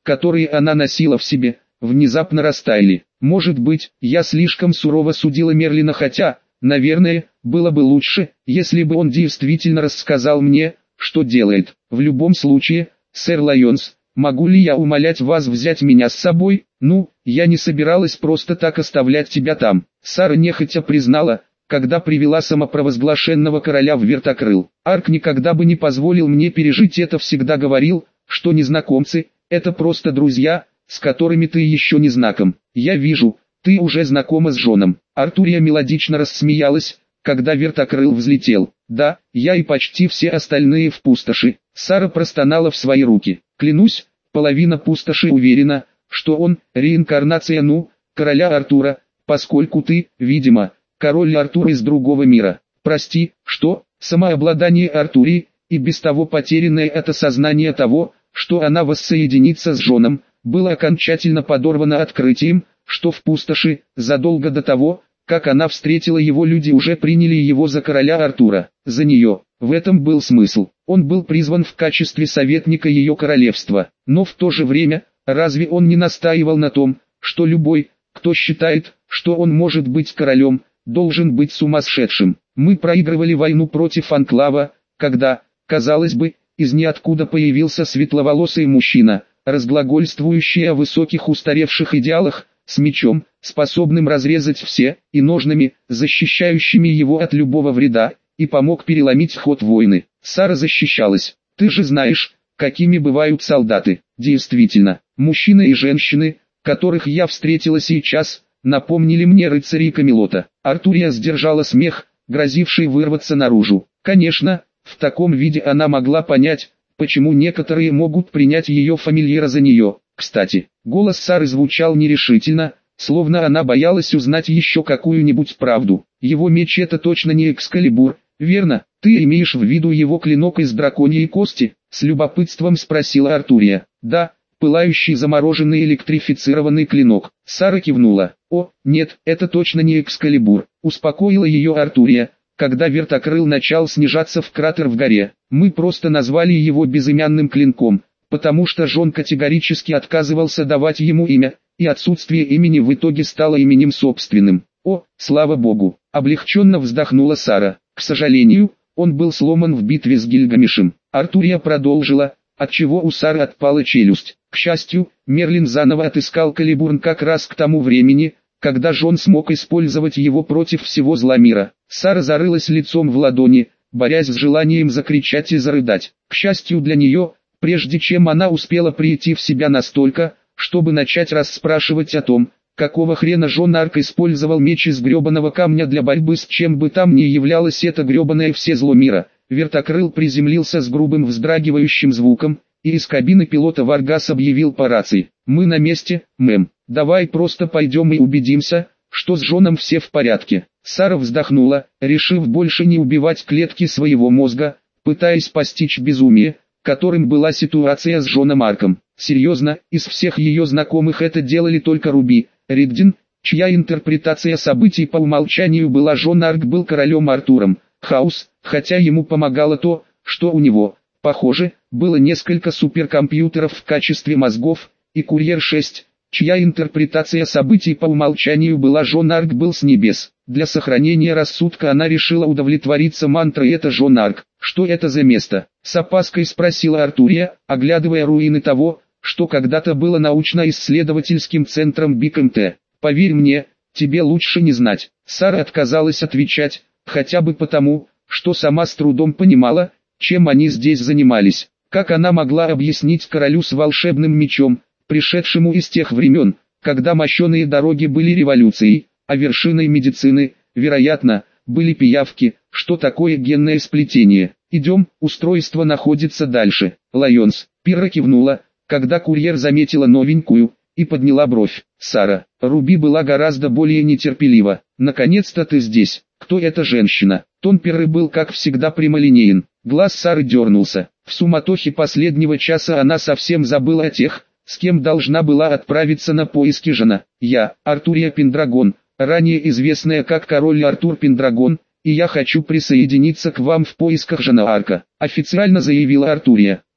которые она носила в себе, внезапно растаяли. Может быть, я слишком сурово судила Мерлина, хотя, наверное, было бы лучше, если бы он действительно рассказал мне, что делает. В любом случае, сэр Лайонс, могу ли я умолять вас взять меня с собой? Ну, я не собиралась просто так оставлять тебя там. Сара нехотя признала, когда привела самопровозглашенного короля в Вертокрыл. Арк никогда бы не позволил мне пережить это, всегда говорил, что незнакомцы – это просто друзья, с которыми ты еще не знаком. Я вижу, ты уже знакома с Джоном. Артурия мелодично рассмеялась, когда Вертокрыл взлетел. Да, я и почти все остальные в пустоши. Сара простонала в свои руки. Клянусь, половина пустоши уверена, что он – реинкарнация ну, короля Артура, поскольку ты, видимо, король Артур из другого мира. Прости, что, самообладание Артурии, и без того потерянное от осознания того, что она воссоединится с Джоном, было окончательно подорвано открытием, что в пустоши, задолго до того, как она встретила его, люди уже приняли его за короля Артура. За нее. В этом был смысл. Он был призван в качестве советника ее королевства. Но в то же время, разве он не настаивал на том, что любой, кто считает, что он может быть королем, должен быть сумасшедшим? Мы проигрывали войну против Анклава, когда, казалось бы, из ниоткуда появился светловолосый мужчина, разглагольствующий о высоких устаревших идеалах, с мечом, способным разрезать все, и ножными, защищающими его от любого вреда, и помог переломить ход войны. Сара защищалась. Ты же знаешь, какими бывают солдаты. Действительно, мужчины и женщины, которых я встретила сейчас, напомнили мне рыцарей Камелота. Артурия сдержала смех, грозивший вырваться наружу. Конечно, в таком виде она могла понять, почему некоторые могут принять ее фамильяра за нее. Кстати, голос Сары звучал нерешительно, словно она боялась узнать еще какую-нибудь правду. Его меч — это точно не Экскалибур, верно? Ты имеешь в виду его клинок из драконьей кости? С любопытством спросила Артурия. Да, пылающий замороженный электрифицированный клинок. Сара кивнула. О, нет, это точно не Экскалибур. Успокоила ее Артурия, когда Вертокрыл начал снижаться в кратер в горе. Мы просто назвали его безымянным клинком, потому что Джон категорически отказывался давать ему имя, и отсутствие имени в итоге стало именем собственным. О, слава богу, облегченно вздохнула Сара. К сожалению, он был сломан в битве с Гильгамешем. Артурия продолжила, отчего у Сары отпала челюсть. К счастью, Мерлин заново отыскал Калибурн как раз к тому времени, когда Джон смог использовать его против всего зла мира. Сара зарылась лицом в ладони, борясь с желанием закричать и зарыдать. К счастью для нее, прежде чем она успела прийти в себя настолько, чтобы начать расспрашивать о том, какого хрена Джон Арк использовал меч из гребаного камня для борьбы с чем бы там ни являлось это гребаное все зло мира, Вертокрыл приземлился с грубым вздрагивающим звуком, и из кабины пилота Варгас объявил по рации: «Мы на месте, мэм, давай просто пойдем и убедимся, что с Джоном все в порядке». Сара вздохнула, решив больше не убивать клетки своего мозга, пытаясь постичь безумие, которым была ситуация с Джоном Арком. Серьезно, из всех ее знакомых это делали только Руби Ригдин, чья интерпретация событий по умолчанию была Джон Арк был королем Артуром. Хаус, хотя ему помогало то, что у него, похоже, было несколько суперкомпьютеров в качестве мозгов, и Курьер шесть, чья интерпретация событий по умолчанию была Джон Арк был с небес. Для сохранения рассудка она решила удовлетвориться мантрой «это Джон Арк». «Что это за место?» — с опаской спросила Артурия, оглядывая руины того, что когда-то было научно-исследовательским центром БикМТ. «Поверь мне, тебе лучше не знать». Сара отказалась отвечать, хотя бы потому, что сама с трудом понимала, чем они здесь занимались. Как она могла объяснить королю с волшебным мечом, пришедшему из тех времен, когда мощеные дороги были революцией, а вершиной медицины, вероятно, были пиявки, что такое генное сплетение? «Идем, устройство находится дальше». Лайонс, Пирра кивнула, когда курьер заметила новенькую, и подняла бровь. Сара, Руби была гораздо более нетерпелива. «Наконец-то ты здесь. Кто эта женщина?» Тон Пирры был как всегда прямолинеен. Глаз Сары дернулся. В суматохе последнего часа она совсем забыла о тех, с кем должна была отправиться на поиски Жона. «Я, Артурия Пендрагон, ранее известная как король Артур Пендрагон, и я хочу присоединиться к вам в поисках Жона Арка», официально заявила Артурия.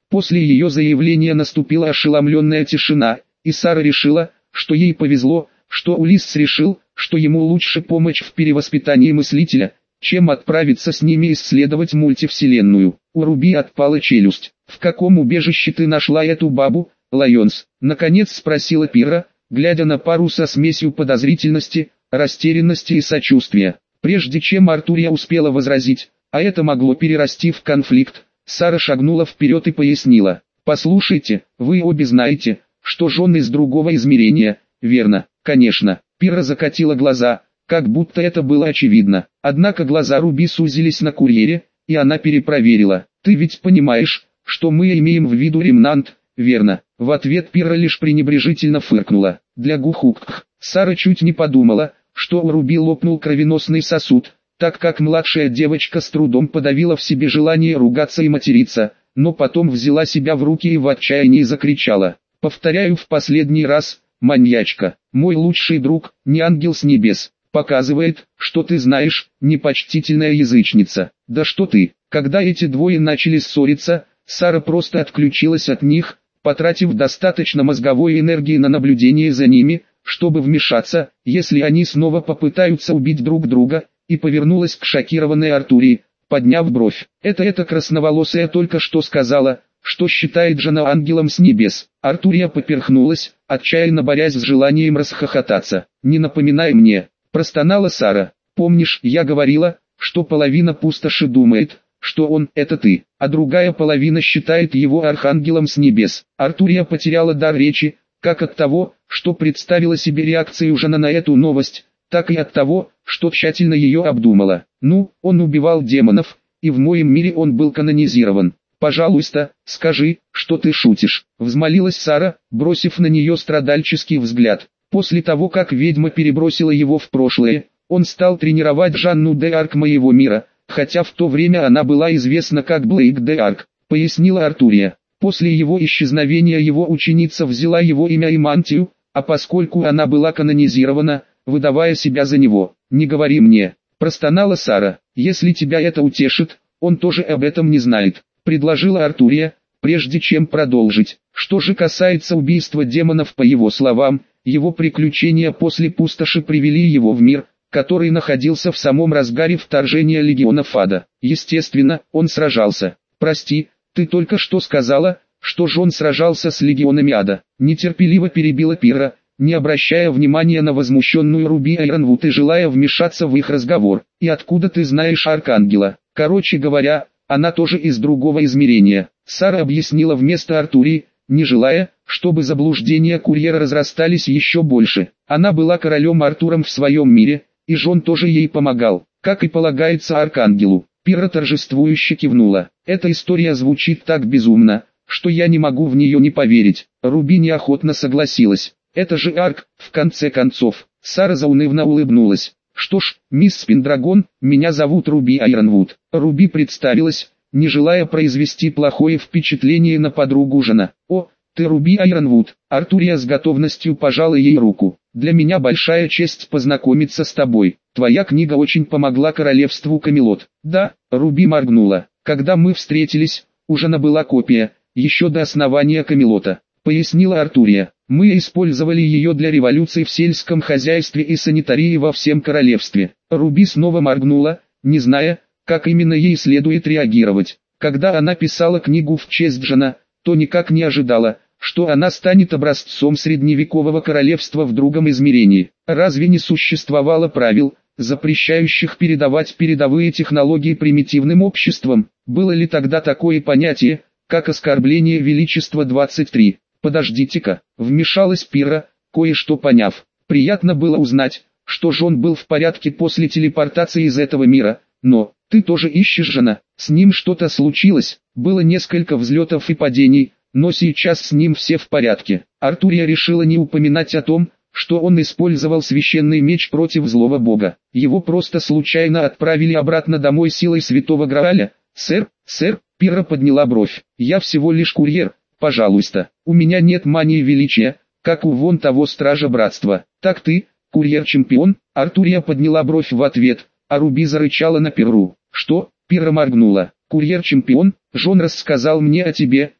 После ее заявления наступила ошеломленная тишина, и Сара решила, что ей повезло, что Улисс решил, что ему лучше помочь в перевоспитании мыслителя, чем отправиться с ними исследовать мультивселенную. У Руби отпала челюсть. «В каком убежище ты нашла эту бабу, Лайонс?» — наконец спросила Пирра, глядя на пару со смесью подозрительности, растерянности и сочувствия. Прежде чем Артурия успела возразить, а это могло перерасти в конфликт, Сара шагнула вперед и пояснила. «Послушайте, вы обе знаете, что Джон из другого измерения, верно?» «Конечно». Пирра закатила глаза, как будто это было очевидно. Однако глаза Руби сузились на курьере, и она перепроверила. «Ты ведь понимаешь, что мы имеем в виду ремнант, верно?» В ответ Пирра лишь пренебрежительно фыркнула. «Для гухукх». Сара чуть не подумала, что у Руби лопнул кровеносный сосуд, так как младшая девочка с трудом подавила в себе желание ругаться и материться, но потом взяла себя в руки и в отчаянии закричала. «Повторяю в последний раз, маньячка, мой лучший друг, не ангел с небес, показывает, что ты знаешь, непочтительная язычница. Да что ты!» Когда эти двое начали ссориться, Сара просто отключилась от них, потратив достаточно мозговой энергии на наблюдение за ними, чтобы вмешаться, если они снова попытаются убить друг друга, и повернулась к шокированной Артурии, подняв бровь. «Это эта красноволосая только что сказала, что считает жена ангелом с небес». Артурия поперхнулась, отчаянно борясь с желанием расхохотаться. «Не напоминай мне», — простонала Сара. «Помнишь, я говорила, что половина пустоши думает, что он — это ты, а другая половина считает его архангелом с небес». Артурия потеряла дар речи, как от того, что представила себе реакцию жена на эту новость, так и от того, что тщательно ее обдумала. «Ну, он убивал демонов, и в моем мире он был канонизирован. Пожалуйста, скажи, что ты шутишь», — взмолилась Сара, бросив на нее страдальческий взгляд. После того, как ведьма перебросила его в прошлое, он стал тренировать Жанну де Арк моего мира, хотя в то время она была известна как Блейк де Арк, пояснила Артурия. После его исчезновения его ученица взяла его имя и мантию, а поскольку она была канонизирована, выдавая себя за него. «Не говори мне», — простонала Сара. «Если тебя это утешит, он тоже об этом не знает», — предложила Артурия, прежде чем продолжить. Что же касается убийства демонов, по его словам, его приключения после пустоши привели его в мир, который находился в самом разгаре вторжения легионов ада. Естественно, он сражался. «Прости, ты только что сказала, что Джон сражался с легионами ада», — нетерпеливо перебила Пирра, не обращая внимания на возмущенную Руби Айронвуд и желая вмешаться в их разговор. «И откуда ты знаешь Аркангела?» «Короче говоря, она тоже из другого измерения», — Сара объяснила вместо Артурии, не желая, чтобы заблуждения курьера разрастались еще больше. Она была королем Артуром в своем мире, и Джон тоже ей помогал, как и полагается Аркангелу. Пирра торжествующе кивнула. «Эта история звучит так безумно, что я не могу в нее не поверить». Руби неохотно согласилась. «Это же Арк, в конце концов». Сара заунывно улыбнулась. «Что ж, мисс Пендрагон, меня зовут Руби Айронвуд». Руби представилась, не желая произвести плохое впечатление на подругу Жена. «О, ты Руби Айронвуд». Артурия с готовностью пожала ей руку. «Для меня большая честь познакомиться с тобой. Твоя книга очень помогла королевству Камелот». «Да», — Руби моргнула. «Когда мы встретились, у Жена была копия, еще до основания Камелота», — пояснила Артурия. «Мы использовали ее для революции в сельском хозяйстве и санитарии во всем королевстве». Руби снова моргнула, не зная, как именно ей следует реагировать. Когда она писала книгу в честь Жена, то никак не ожидала, что она станет образцом средневекового королевства в другом измерении. Разве не существовало правил, запрещающих передавать передовые технологии примитивным обществам? Было ли тогда такое понятие, как оскорбление величества двадцать три? «Подождите-ка», — вмешалась Пирра, кое-что поняв. «Приятно было узнать, что Джон был в порядке после телепортации из этого мира, но ты тоже ищешь Жена. С ним что-то случилось, было несколько взлетов и падений, но сейчас с ним все в порядке». Артурия решила не упоминать о том, что он использовал священный меч против злого бога. Его просто случайно отправили обратно домой силой святого Грааля. «Сэр, сэр», — Пирра подняла бровь, — «я всего лишь курьер, пожалуйста, у меня нет мании величия, как у вон того стража братства». «Так ты, курьер-чемпион?» Артурия подняла бровь в ответ, а Руби зарычала на Пирру. «Что?» — Пирра моргнула. «Курьер-чемпион, Джон рассказал мне о тебе,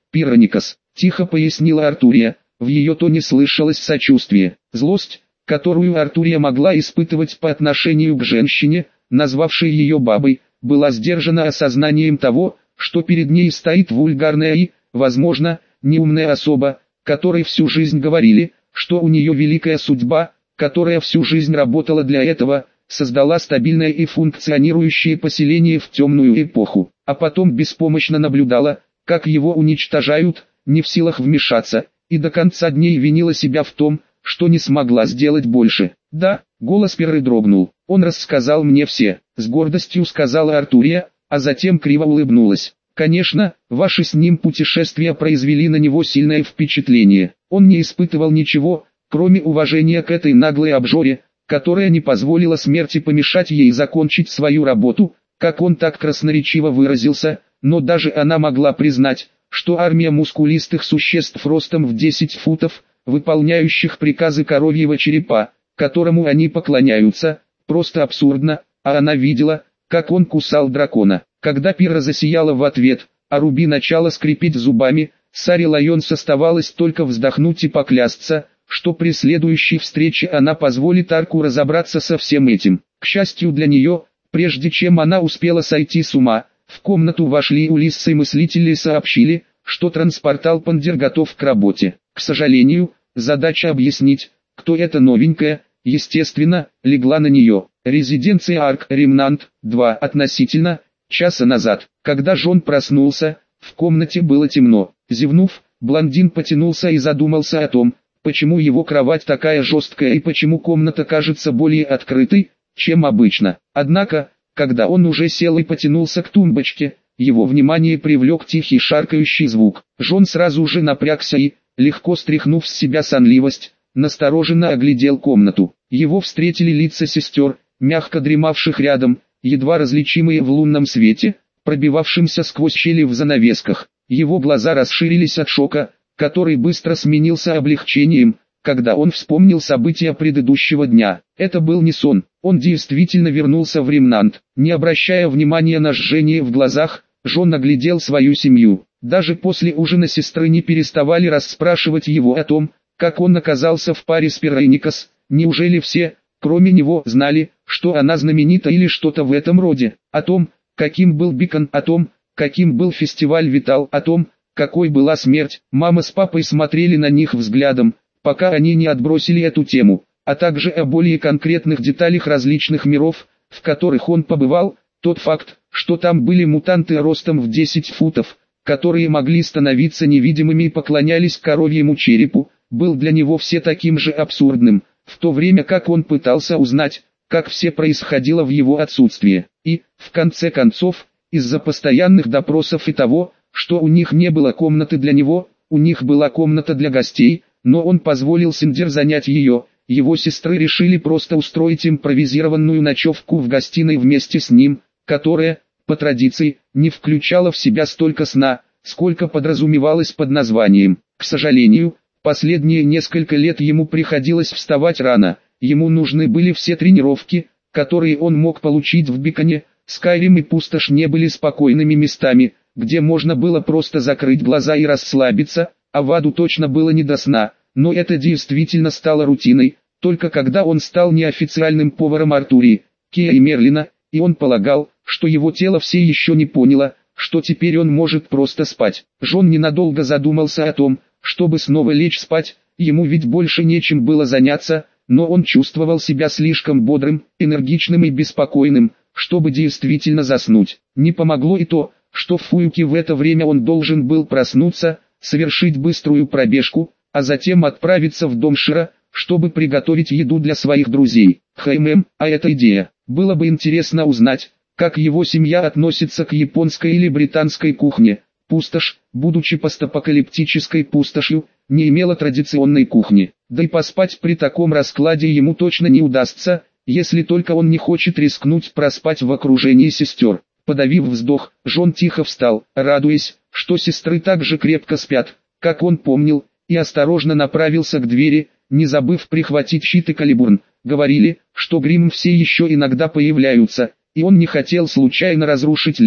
Пироникас, тихо пояснила Артурия, в ее тоне слышалось сочувствие. Злость, которую Артурия могла испытывать по отношению к женщине, назвавшей ее бабой, была сдержана осознанием того, что перед ней стоит вульгарная и, возможно, неумная особа, которой всю жизнь говорили, что у нее великая судьба, которая всю жизнь работала для этого, создала стабильное и функционирующее поселение в темную эпоху, а потом беспомощно наблюдала, как его уничтожают, не в силах вмешаться, и до конца дней винила себя в том, что не смогла сделать больше. Да, голос Перры дрогнул. Он рассказал мне все, с гордостью сказала Артурия, а затем криво улыбнулась. Конечно, ваши с ним путешествия произвели на него сильное впечатление. Он не испытывал ничего, кроме уважения к этой наглой обжоре, которая не позволила смерти помешать ей закончить свою работу, как он так красноречиво выразился, но даже она могла признать, что армия мускулистых существ ростом в десять футов, выполняющих приказы коровьего черепа, которому они поклоняются, просто абсурдно, а она видела, как он кусал дракона. Когда Пирра засияла в ответ, а Руби начала скрипеть зубами, Саре Лайонс оставалось только вздохнуть и поклясться, что при следующей встрече она позволит Арку разобраться со всем этим. К счастью для нее, прежде чем она успела сойти с ума, в комнату вошли Улисса и мыслители и сообщили, что транспортал Пандер готов к работе. К сожалению, задача объяснить, кто это новенькая, естественно, легла на нее. Резиденция Арк Ремнант два относительно часа назад, когда Джон проснулся, в комнате было темно. Зевнув, блондин потянулся и задумался о том, почему его кровать такая жесткая и почему комната кажется более открытой, чем обычно. Однако, когда он уже сел и потянулся к тумбочке, его внимание привлек тихий шаркающий звук. Джон сразу же напрягся и, легко стряхнув с себя сонливость, настороженно оглядел комнату. Его встретили лица сестер, мягко дремавших рядом, едва различимые в лунном свете, пробивавшимся сквозь щели в занавесках. Его глаза расширились от шока, который быстро сменился облегчением, когда он вспомнил события предыдущего дня. Это был не сон, он действительно вернулся в Ремнант. Не обращая внимания на жжение в глазах, Джон оглядел свою семью. Даже после ужина сестры не переставали расспрашивать его о том, как он оказался в паре с Пироникас. Неужели все, кроме него, знали, что она знаменита или что-то в этом роде? О том, каким был Бикон, о том, каким был фестиваль Витал, о том, какой была смерть. Мама с папой смотрели на них взглядом, пока они не отбросили эту тему, а также о более конкретных деталях различных миров, в которых он побывал. Тот факт, что там были мутанты ростом в десять футов, которые могли становиться невидимыми и поклонялись коровьему черепу, был для него все таким же абсурдным, в то время как он пытался узнать, как все происходило в его отсутствии. И, в конце концов, из-за постоянных допросов и того, что у них не было комнаты для него, у них была комната для гостей, но он позволил Синдер занять ее. Его сестры решили просто устроить импровизированную ночевку в гостиной вместе с ним, которая, по традиции, не включала в себя столько сна, сколько подразумевалось под названием. К сожалению, последние несколько лет ему приходилось вставать рано, ему нужны были все тренировки, которые он мог получить в Биконе. Скайрим и Пустошь не были спокойными местами, где можно было просто закрыть глаза и расслабиться, а в аду точно было не до сна, но это действительно стало рутиной, только когда он стал неофициальным поваром Артурии, Кея и Мерлина, и он полагал, что его тело все еще не поняло, что теперь он может просто спать. Джон ненадолго задумался о том, чтобы снова лечь спать, ему ведь больше нечем было заняться, но он чувствовал себя слишком бодрым, энергичным и беспокойным, чтобы действительно заснуть. Не помогло и то, что в Фуюке в это время он должен был проснуться, совершить быструю пробежку, а затем отправиться в дом Шира, чтобы приготовить еду для своих друзей. Хм, а эта идея. Было бы интересно узнать, как его семья относится к японской или британской кухне. Пустошь, будучи постапокалиптической пустошью, не имела традиционной кухни. Да и поспать при таком раскладе ему точно не удастся, если только он не хочет рискнуть проспать в окружении сестер. Подавив вздох, Джон тихо встал, радуясь, что сестры так же крепко спят, как он помнил, и осторожно направился к двери, не забыв прихватить щит и калибурн. Говорили, что Гримм все еще иногда появляются, и он не хотел случайно разрушить лес,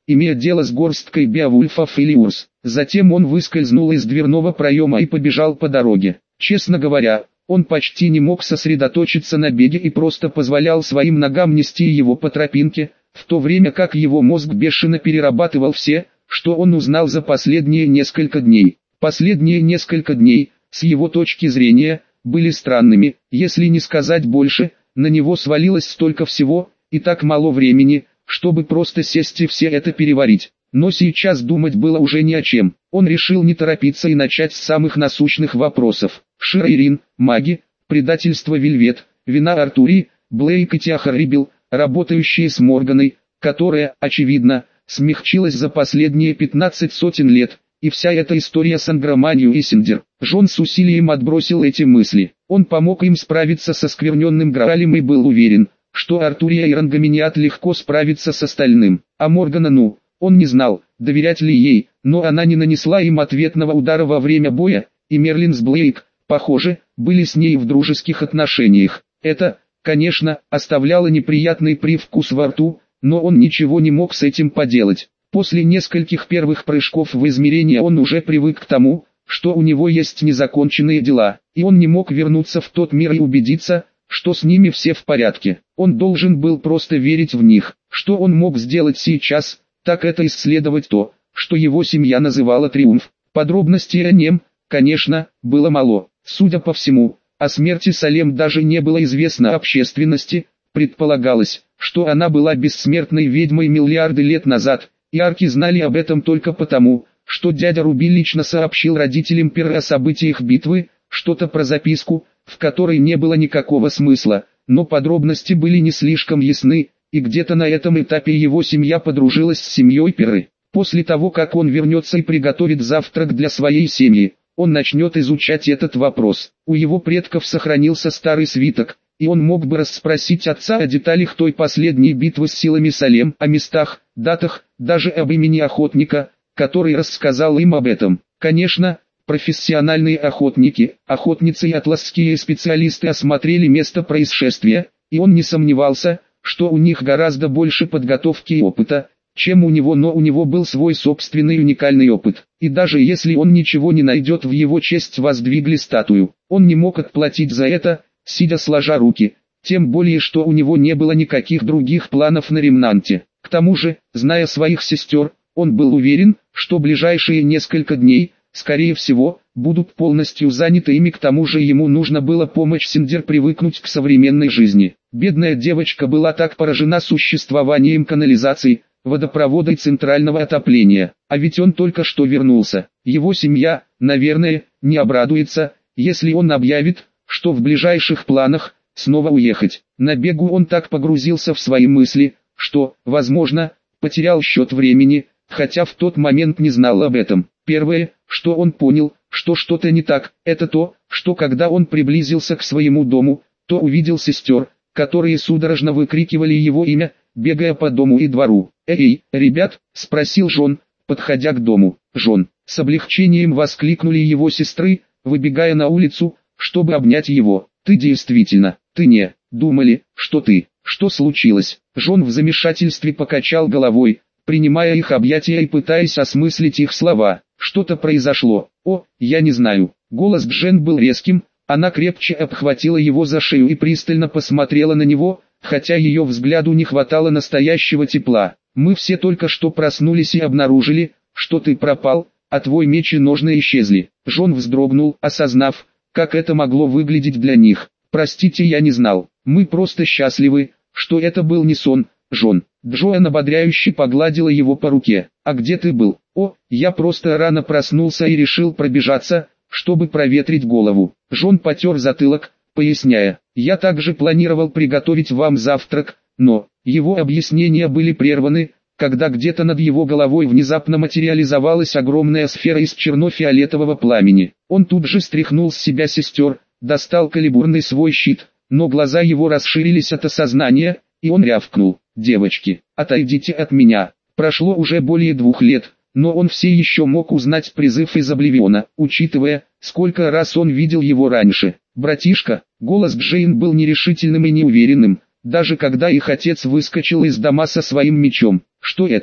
имея дело с горсткой беовульфов или урс. Затем он выскользнул из дверного проема и побежал по дороге. Честно говоря, он почти не мог сосредоточиться на беге и просто позволял своим ногам нести его по тропинке, в то время как его мозг бешено перерабатывал все, что он узнал за последние несколько дней. Последние несколько дней, с его точки зрения, были странными, если не сказать больше. На него свалилось столько всего, и так мало времени, чтобы просто сесть и все это переварить. Но сейчас думать было уже ни о чем. Он решил не торопиться и начать с самых насущных вопросов. Шира Ирин, маги, предательство Вельвет, вина Артурии, Блейк и Тиахар Рибел, работающие с Морганой, которая, очевидно, смягчилась за последние пятнадцать сотен лет, и вся эта история с Ангроманью и Синдер. Джон с усилием отбросил эти мысли. Он помог им справиться со оскверненным Граалем и был уверен, что Артурия и Рангоминиат легко справятся с остальным. А Моргана, ну, он не знал, доверять ли ей, но она не нанесла им ответного удара во время боя, и Мерлин с Блейк, похоже, были с ней в дружеских отношениях. Это, конечно, оставляло неприятный привкус во рту, но он ничего не мог с этим поделать. После нескольких первых прыжков в измерение он уже привык к тому, что у него есть незаконченные дела, и он не мог вернуться в тот мир и убедиться, что с ними все в порядке. Он должен был просто верить в них. Что он мог сделать сейчас, так это исследовать то, что его семья называла триумф. Подробностей о нем, конечно, было мало. Судя по всему, о смерти Салем даже не было известно общественности. Предполагалось, что она была бессмертной ведьмой миллиарды лет назад, и арки знали об этом только потому, что дядя Руби лично сообщил родителям Пирра о событиях битвы, что-то про записку, в которой не было никакого смысла, но подробности были не слишком ясны, и где-то на этом этапе его семья подружилась с семьей Пирры. После того, как он вернется и приготовит завтрак для своей семьи, он начнет изучать этот вопрос. У его предков сохранился старый свиток, и он мог бы расспросить отца о деталях той последней битвы с силами Салем, о местах, датах, даже об имени охотника, который рассказал им об этом. Конечно, профессиональные охотники, охотницы и атласские специалисты осмотрели место происшествия, и он не сомневался, что у них гораздо больше подготовки и опыта, чем у него, но у него был свой собственный уникальный опыт. И даже если он ничего не найдет, в его честь воздвигли статую. Он не мог отплатить за это, сидя сложа руки, тем более что у него не было никаких других планов на Ремнанте. К тому же, зная своих сестер, он был уверен, что ближайшие несколько дней, скорее всего, будут полностью заняты ими. К тому же ему нужно было помочь Синдер привыкнуть к современной жизни. Бедная девочка была так поражена существованием канализаций, водопровода и центрального отопления, а ведь он только что вернулся. Его семья, наверное, не обрадуется, если он объявит, что в ближайших планах снова уехать. На бегу он так погрузился в свои мысли, что, возможно, потерял счет времени, хотя в тот момент не знал об этом. Первое, что он понял, что что-то не так, это то, что когда он приблизился к своему дому, то увидел сестер, которые судорожно выкрикивали его имя, бегая по дому и двору. «Эй, ребят!» – спросил Джон, подходя к дому. «Джон!» – с облегчением воскликнули его сестры, выбегая на улицу, чтобы обнять его. «Ты действительно, ты не, думали, что ты, что случилось?» Джон в замешательстве покачал головой, принимая их объятия и пытаясь осмыслить их слова. «Что-то произошло. О, я не знаю». Голос Джен был резким, она крепче обхватила его за шею и пристально посмотрела на него, хотя ее взгляду не хватало настоящего тепла. «Мы все только что проснулись и обнаружили, что ты пропал, а твой меч и ножны исчезли». Джон вздрогнул, осознав, как это могло выглядеть для них. «Простите, я не знал. Мы просто счастливы, что это был не сон, Джон». Джоан ободряюще погладила его по руке. «А где ты был?» «О, я просто рано проснулся и решил пробежаться, чтобы проветрить голову». Джон потер затылок, поясняя: «Я также планировал приготовить вам завтрак, но...» Его объяснения были прерваны, когда где-то над его головой внезапно материализовалась огромная сфера из черно-фиолетового пламени. Он тут же стряхнул с себя сестер, достал калибурный свой щит, но глаза его расширились от осознания, и он рявкнул: «Девочки, отойдите от меня». Прошло уже более двух лет, но он все еще мог узнать призыв из Обливиона, учитывая, сколько раз он видел его раньше. «Братишка», голос Джейн был нерешительным и неуверенным, даже когда их отец выскочил из дома со своим мечом. «Что это?»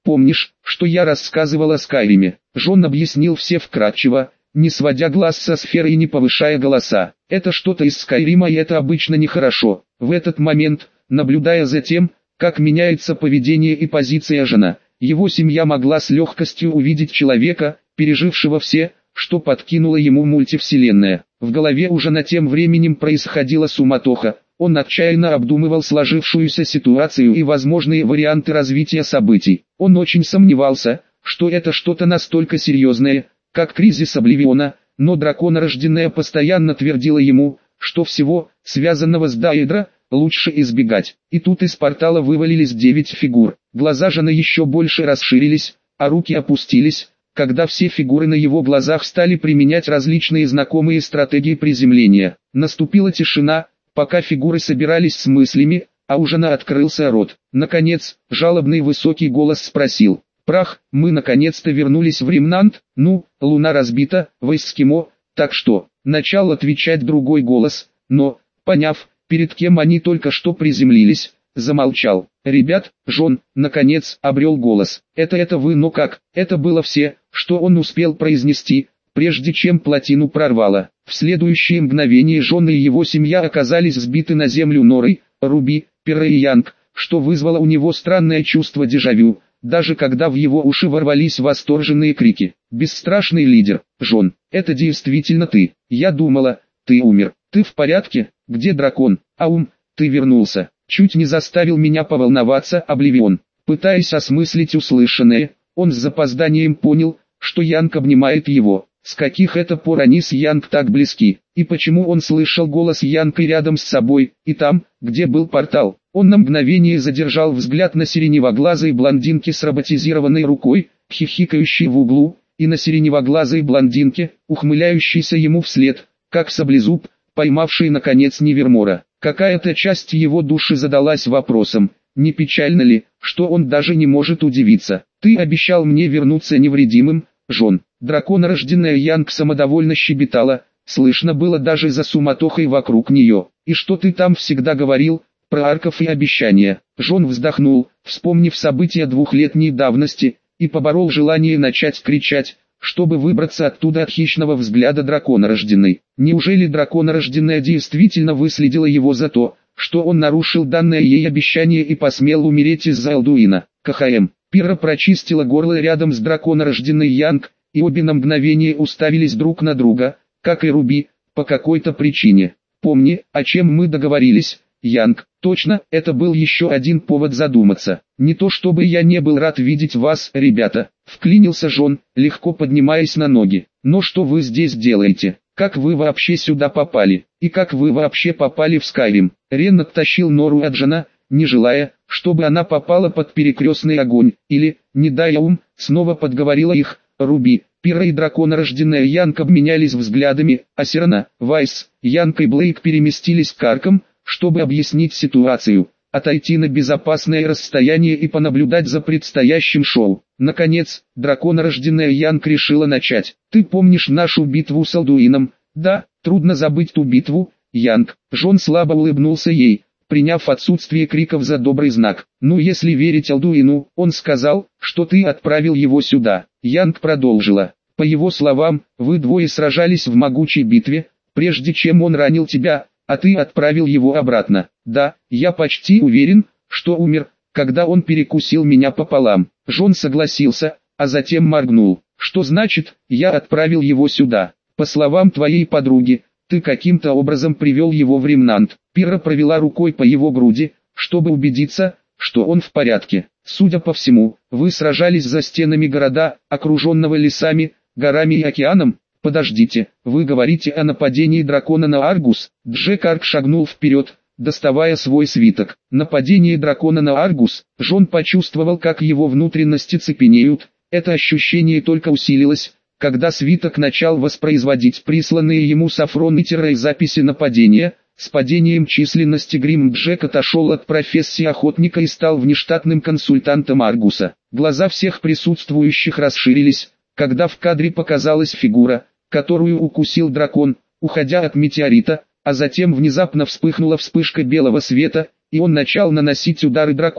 Помнишь, что я рассказывал о Скайриме? Джон объяснил все вкратчиво, не сводя глаз со сферы и не повышая голоса. Это что-то из Скайрима, и это обычно нехорошо. В этот момент, наблюдая за тем, как меняется поведение и позиция Жона, его семья могла с легкостью увидеть человека, пережившего все, что подкинула ему мультивселенная. В голове уже на тем временем происходила суматоха. Он отчаянно обдумывал сложившуюся ситуацию и возможные варианты развития событий. Он очень сомневался, что это что-то настолько серьезное, как кризис Обливиона, но драконорожденная постоянно твердила ему, что всего, связанного с Дайдра, лучше избегать. И тут из портала вывалились девять фигур. Глаза Жона еще больше расширились, а руки опустились, когда все фигуры на его глазах стали применять различные знакомые стратегии приземления. Наступила тишина, пока фигуры собирались с мыслями, а у Жона открылся рот. Наконец, жалобный высокий голос спросил: «Прах, мы наконец-то вернулись в Ремнант? Ну, луна разбита, в Эскимо, так что?» Начал отвечать другой голос, но, поняв, перед кем они только что приземлились, замолчал. «Ребят, Джон, наконец, обрел голос. Это это вы, но как?» Это было все, что он успел произнести, прежде чем плотину прорвало. В следующее мгновение Джон и его семья оказались сбиты на землю Норой, Руби, Пирра и Янг, что вызвало у него странное чувство дежавю, даже когда в его уши ворвались восторженные крики. «Бесстрашный лидер, Джон, это действительно ты. Я думала, ты умер. Ты в порядке? Где дракон? Аум, ты вернулся». Чуть не заставил меня поволноваться Обливион. Пытаясь осмыслить услышанное, он с запозданием понял, что Янг обнимает его. С каких это пор они с Янг так близки? И почему он слышал голос Янг и рядом с собой, и там, где был портал? Он на мгновение задержал взгляд на сиреневоглазой блондинке с роботизированной рукой, хихикающей в углу, и на сиреневоглазой блондинке, ухмыляющейся ему вслед, как саблезуб, поймавший наконец Невермора. Какая-то часть его души задалась вопросом, не печально ли, что он даже не может удивиться. «Ты обещал мне вернуться невредимым, Джон». Драконорожденная Янг самодовольно щебетала, слышно было даже за суматохой вокруг нее. «И что ты там всегда говорил, про арков и обещания?» Джон вздохнул, вспомнив события двухлетней давности, и поборол желание начать кричать, чтобы выбраться оттуда от хищного взгляда драконорожденной. Неужели драконорожденная действительно выследила его за то, что он нарушил данное ей обещание и посмел умереть из-за Алдуина? КХМ. Пирра прочистила горло рядом с драконорожденной Янг, и обе на мгновение уставились друг на друга, как и Руби, по какой-то причине. «Помни, о чем мы договорились, Янг». «Точно, это был еще один повод задуматься. Не то чтобы я не был рад видеть вас, ребята», — вклинился Джон, легко поднимаясь на ноги. «Но что вы здесь делаете? Как вы вообще сюда попали? И как вы вообще попали в Скайрим?» Рен оттащил Нору от Джона, не желая, чтобы она попала под перекрестный огонь, или, не дай ум, снова подговорила их. Руби, Пирра и драконорожденная Янг обменялись взглядами, а Сирена, Вайс, Янг и Блейк переместились к аркам, чтобы объяснить ситуацию, отойти на безопасное расстояние и понаблюдать за предстоящим шоу. Наконец, драконорожденная Янг решила начать. «Ты помнишь нашу битву с Алдуином?» «Да, трудно забыть ту битву, Янг». Джон слабо улыбнулся ей, приняв отсутствие криков за добрый знак. «Ну, если верить Алдуину, он сказал, что ты отправил его сюда». Янг продолжила. «По его словам, вы двое сражались в могучей битве, прежде чем он ранил тебя, а ты отправил его обратно». «Да, я почти уверен, что умер, когда он перекусил меня пополам». Джон согласился, а затем моргнул. «Что значит, я отправил его сюда? По словам твоей подруги, ты каким-то образом привел его в Ремнант». Пирра провела рукой по его груди, чтобы убедиться, что он в порядке. «Судя по всему, вы сражались за стенами города, окруженного лесами, горами и океаном?» «Подождите, вы говорите о нападении дракона на Аргус?» Джек Арк шагнул вперед, доставая свой свиток. Нападение дракона на Аргус. Джон почувствовал, как его внутренности цепенеют. Это ощущение только усилилось, когда свиток начал воспроизводить присланные ему Сафрон и Террой записи нападения. С падением численности Грим Джек отошел от профессии охотника и стал внештатным консультантом Аргуса. Глаза всех присутствующих расширились, когда в кадре показалась фигура, которую укусил дракон, уходя от метеорита, а затем внезапно вспыхнула вспышка белого света, и он начал наносить удары дракону,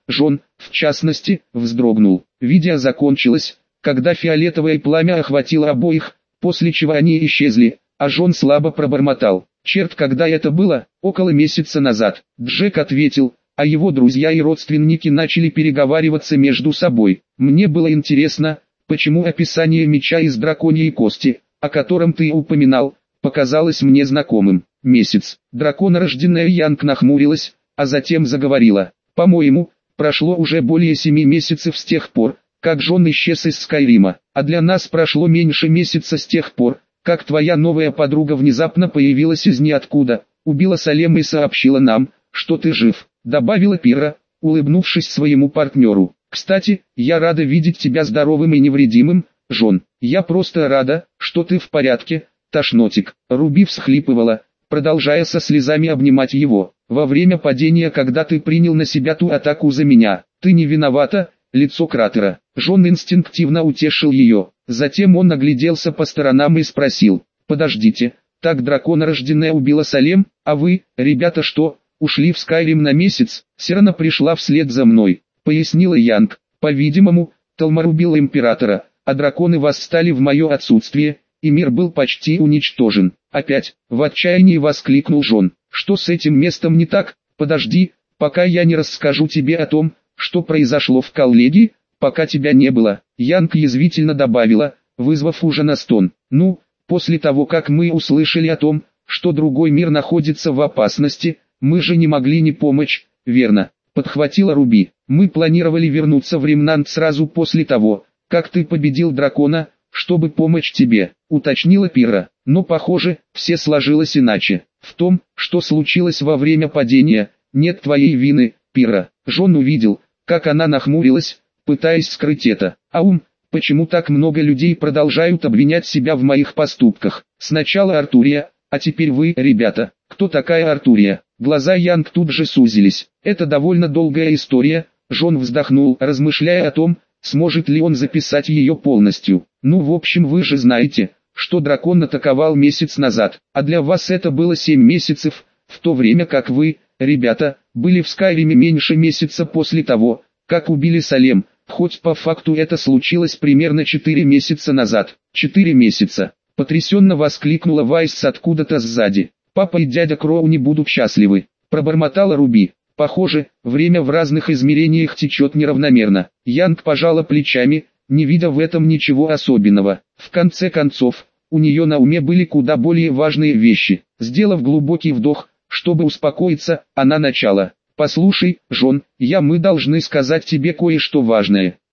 Жон, в частности, вздрогнул. Видео закончилось, когда фиолетовое пламя охватило обоих, после чего они исчезли, а Жон слабо пробормотал. «Черт, когда это было?» «Около месяца назад», Джек ответил, а его друзья и родственники начали переговариваться между собой. «Мне было интересно, почему описание меча из драконьей кости, о котором ты упоминал, показалось мне знакомым. Месяц». Драконорожденная Янг нахмурилась, а затем заговорила. «По-моему, прошло уже более семи месяцев с тех пор, как Жон исчез из Скайрима, а для нас прошло меньше месяца с тех пор, как твоя новая подруга внезапно появилась из ниоткуда, убила Салем и сообщила нам, что ты жив», добавила Пира, улыбнувшись своему партнеру. «Кстати, я рада видеть тебя здоровым и невредимым, Жон. Я просто рада, что ты в порядке, тошнотик». Руби всхлипывала, продолжая со слезами обнимать его. «Во время падения, когда ты принял на себя ту атаку за меня, ты не виновата». Лицо кратера. Жон инстинктивно утешил ее. Затем он огляделся по сторонам и спросил: «Подождите, так драконорожденная убила Салем, а вы, ребята, что, ушли в Скайрим на месяц?» «Сирана пришла вслед за мной», — пояснила Янг. «По-видимому, Талмар убила императора, а драконы восстали в мое отсутствие, и мир был почти уничтожен». «Опять!» — в отчаянии воскликнул Жон. «Что с этим местом не так? Подожди, пока я не расскажу тебе о том, что произошло в Коллеге, пока тебя не было», Янг язвительно добавила, вызвав ужин стон. «Ну, после того как мы услышали о том, что другой мир находится в опасности, мы же не могли не помочь, верно?» Подхватила Руби. «Мы планировали вернуться в Ремнант сразу после того, как ты победил дракона, чтобы помочь тебе», уточнила Пира. «Но похоже, все сложилось иначе. В том, что случилось во время падения, нет твоей вины, Пира». Жон увидел, как она нахмурилась, пытаясь скрыть это. «Аум, почему так много людей продолжают обвинять себя в моих поступках? Сначала Артурия, а теперь вы, ребята». «Кто такая Артурия?» Глаза Янг тут же сузились. «Это довольно долгая история», Жон вздохнул, размышляя о том, сможет ли он записать ее полностью. «Ну, в общем, вы же знаете, что дракон атаковал месяц назад, а для вас это было семь месяцев, в то время как вы, ребята, были в Скайриме меньше месяца после того, как убили Салем, хоть по факту это случилось примерно четыре месяца назад». «Четыре месяца!» — потрясенно воскликнула Вайс откуда-то сзади. «Папа и дядя Кроу не будут счастливы», — пробормотала Руби. «Похоже, время в разных измерениях течет неравномерно». Янг пожала плечами, не видя в этом ничего особенного. В конце концов, у нее на уме были куда более важные вещи. Сделав глубокий вдох, чтобы успокоиться, она начала: «Послушай, Жон, я мы должны сказать тебе кое-что важное.